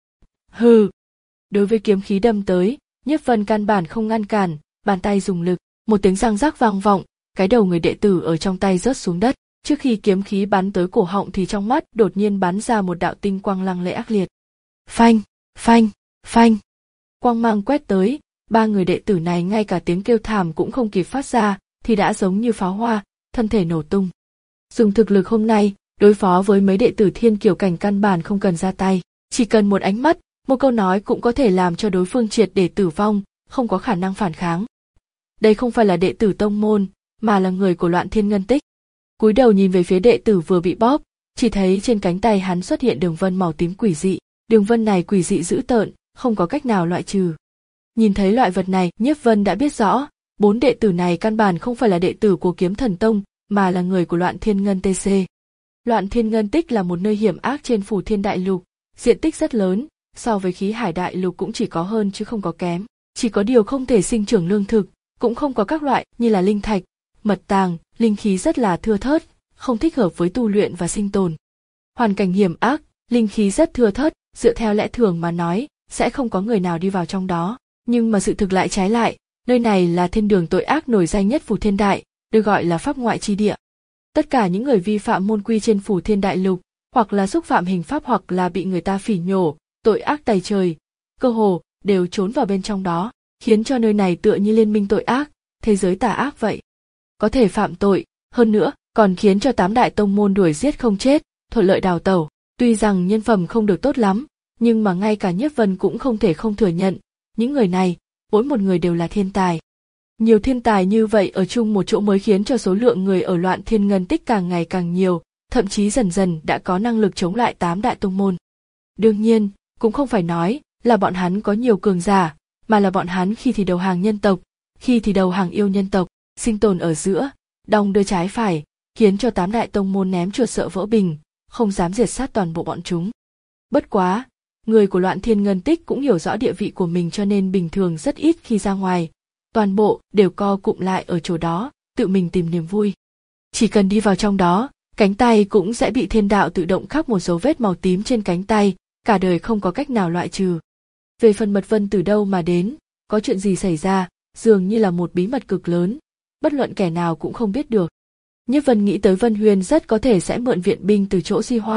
Hừ! Đối với kiếm khí đâm tới, Nhiếp Vân căn bản không ngăn cản, bàn tay dùng lực, một tiếng răng rắc vang vọng, cái đầu người đệ tử ở trong tay rớt xuống đất, trước khi kiếm khí bắn tới cổ họng thì trong mắt đột nhiên bắn ra một đạo tinh quang lăng lệ ác liệt. Phanh, phanh, phanh. Quang mang quét tới, ba người đệ tử này ngay cả tiếng kêu thảm cũng không kịp phát ra, thì đã giống như pháo hoa, thân thể nổ tung. Dùng thực lực hôm nay, đối phó với mấy đệ tử thiên kiều cảnh căn bản không cần ra tay, chỉ cần một ánh mắt, một câu nói cũng có thể làm cho đối phương triệt để tử vong, không có khả năng phản kháng. Đây không phải là đệ tử tông môn, mà là người của Loạn Thiên Ngân Tích. Cúi đầu nhìn về phía đệ tử vừa bị bóp, chỉ thấy trên cánh tay hắn xuất hiện đường vân màu tím quỷ dị, đường vân này quỷ dị dữ tợn, không có cách nào loại trừ. Nhìn thấy loại vật này, Nhiếp Vân đã biết rõ, bốn đệ tử này căn bản không phải là đệ tử của Kiếm Thần Tông, mà là người của Loạn Thiên Ngân tê xê. Loạn Thiên Ngân Tích là một nơi hiểm ác trên Phủ Thiên Đại Lục, diện tích rất lớn, so với Khí Hải Đại Lục cũng chỉ có hơn chứ không có kém, chỉ có điều không thể sinh trưởng lương thực, cũng không có các loại như là linh thạch, mật tàng, linh khí rất là thưa thớt, không thích hợp với tu luyện và sinh tồn. Hoàn cảnh hiểm ác, linh khí rất thưa thớt, dựa theo lẽ thường mà nói, sẽ không có người nào đi vào trong đó, nhưng mà sự thực lại trái lại, nơi này là thiên đường tội ác nổi danh nhất Phủ Thiên Đại, được gọi là pháp ngoại chi địa. Tất cả những người vi phạm môn quy trên Phủ Thiên Đại Lục, hoặc là xúc phạm hình pháp hoặc là bị người ta phỉ nhổ, tội ác tày trời, cơ hồ đều trốn vào bên trong đó, khiến cho nơi này tựa như liên minh tội ác, thế giới tà ác vậy. Có thể phạm tội, hơn nữa, còn khiến cho tám đại tông môn đuổi giết không chết, thuận lợi đào tẩu. Tuy rằng nhân phẩm không được tốt lắm, nhưng mà ngay cả Nhiếp Vân cũng không thể không thừa nhận, những người này, mỗi một người đều là thiên tài. Nhiều thiên tài như vậy ở chung một chỗ mới khiến cho số lượng người ở Loạn Thiên Ngân Tích càng ngày càng nhiều, thậm chí dần dần đã có năng lực chống lại tám đại tông môn. Đương nhiên, cũng không phải nói là bọn hắn có nhiều cường giả, mà là bọn hắn khi thì đầu hàng nhân tộc, khi thì đầu hàng yêu nhân tộc, sinh tồn ở giữa, đong đưa trái phải, khiến cho tám đại tông môn ném chuột sợ vỡ bình, không dám diệt sát toàn bộ bọn chúng. Bất quá, người của Loạn Thiên Ngân Tích cũng hiểu rõ địa vị của mình cho nên bình thường rất ít khi ra ngoài, toàn bộ đều co cụm lại ở chỗ đó, tự mình tìm niềm vui. Chỉ cần đi vào trong đó, cánh tay cũng sẽ bị thiên đạo tự động khắc một dấu vết màu tím trên cánh tay, cả đời không có cách nào loại trừ. Về phần mật vân từ đâu mà đến, có chuyện gì xảy ra, dường như là một bí mật cực lớn, bất luận kẻ nào cũng không biết được. Nhiếp Vân nghĩ tới Vân Huyền rất có thể sẽ mượn viện binh từ chỗ Di Hoa,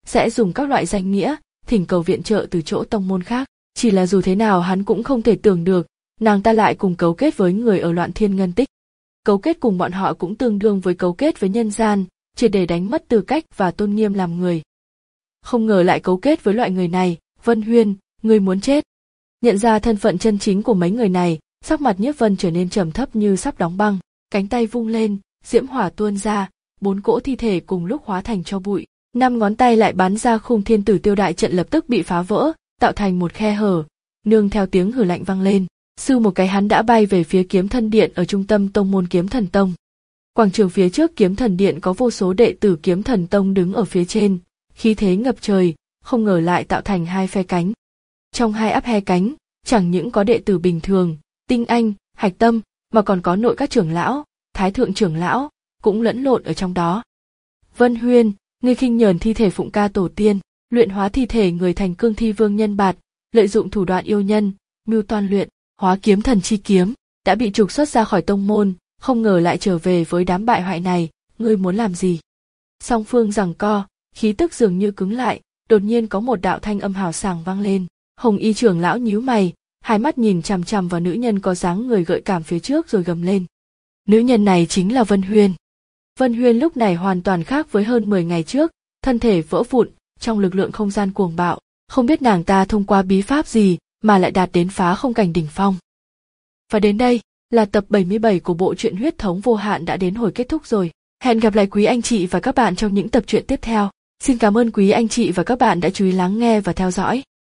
sẽ dùng các loại danh nghĩa, thỉnh cầu viện trợ từ chỗ tông môn khác. Chỉ là dù thế nào hắn cũng không thể tưởng được, nàng ta lại cùng cấu kết với người ở Loạn Thiên Ngân Tích. Cấu kết cùng bọn họ cũng tương đương với cấu kết với nhân gian, triệt để đánh mất tư cách và tôn nghiêm làm người. Không ngờ lại cấu kết với loại người này, Vân Huyên, ngươi muốn chết. Nhận ra thân phận chân chính của mấy người này, sắc mặt Nhiếp Vân trở nên trầm thấp như sắp đóng băng, cánh tay vung lên, diễm hỏa tuôn ra, bốn cỗ thi thể cùng lúc hóa thành tro bụi, năm ngón tay lại bắn ra khung thiên tử tiêu đại trận lập tức bị phá vỡ, tạo thành một khe hở, nương theo tiếng hừ lạnh vang lên, sư một cái hắn đã bay về phía Kiếm Thần Điện ở trung tâm tông môn Kiếm Thần Tông. Quảng trường phía trước Kiếm Thần Điện có vô số đệ tử Kiếm Thần Tông đứng ở phía trên, khí thế ngập trời, không ngờ lại tạo thành hai phe cánh. Trong hai áp he cánh, chẳng những có đệ tử bình thường, tinh anh, hạch tâm, mà còn có nội các trưởng lão, thái thượng trưởng lão, cũng lẫn lộn ở trong đó. Vân Huyên, ngươi khinh nhờn thi thể Phụng Ca tổ tiên, luyện hóa thi thể người thành cương thi vương nhân bạt, lợi dụng thủ đoạn yêu nhân, mưu toan luyện hóa kiếm thần chi kiếm, đã bị trục xuất ra khỏi tông môn, không ngờ lại trở về với đám bại hoại này, ngươi muốn làm gì? Song phương giằng co, khí tức dường như cứng lại, đột nhiên có một đạo thanh âm hào sảng vang lên. Hồng y trưởng lão nhíu mày, hai mắt nhìn chằm chằm vào nữ nhân có dáng người gợi cảm phía trước rồi gầm lên. Nữ nhân này chính là Vân Huyên. Vân Huyên lúc này hoàn toàn khác với hơn mười ngày trước, thân thể vỡ vụn, trong lực lượng không gian cuồng bạo, không biết nàng ta thông qua bí pháp gì mà lại đạt đến phá không cảnh đỉnh phong. Và đến đây là tập bảy mươi bảy của bộ truyện Huyết Thống Vô Hạn đã đến hồi kết thúc rồi. Hẹn gặp lại quý anh chị và các bạn trong những tập truyện tiếp theo. Xin cảm ơn quý anh chị và các bạn đã chú ý lắng nghe và theo dõi.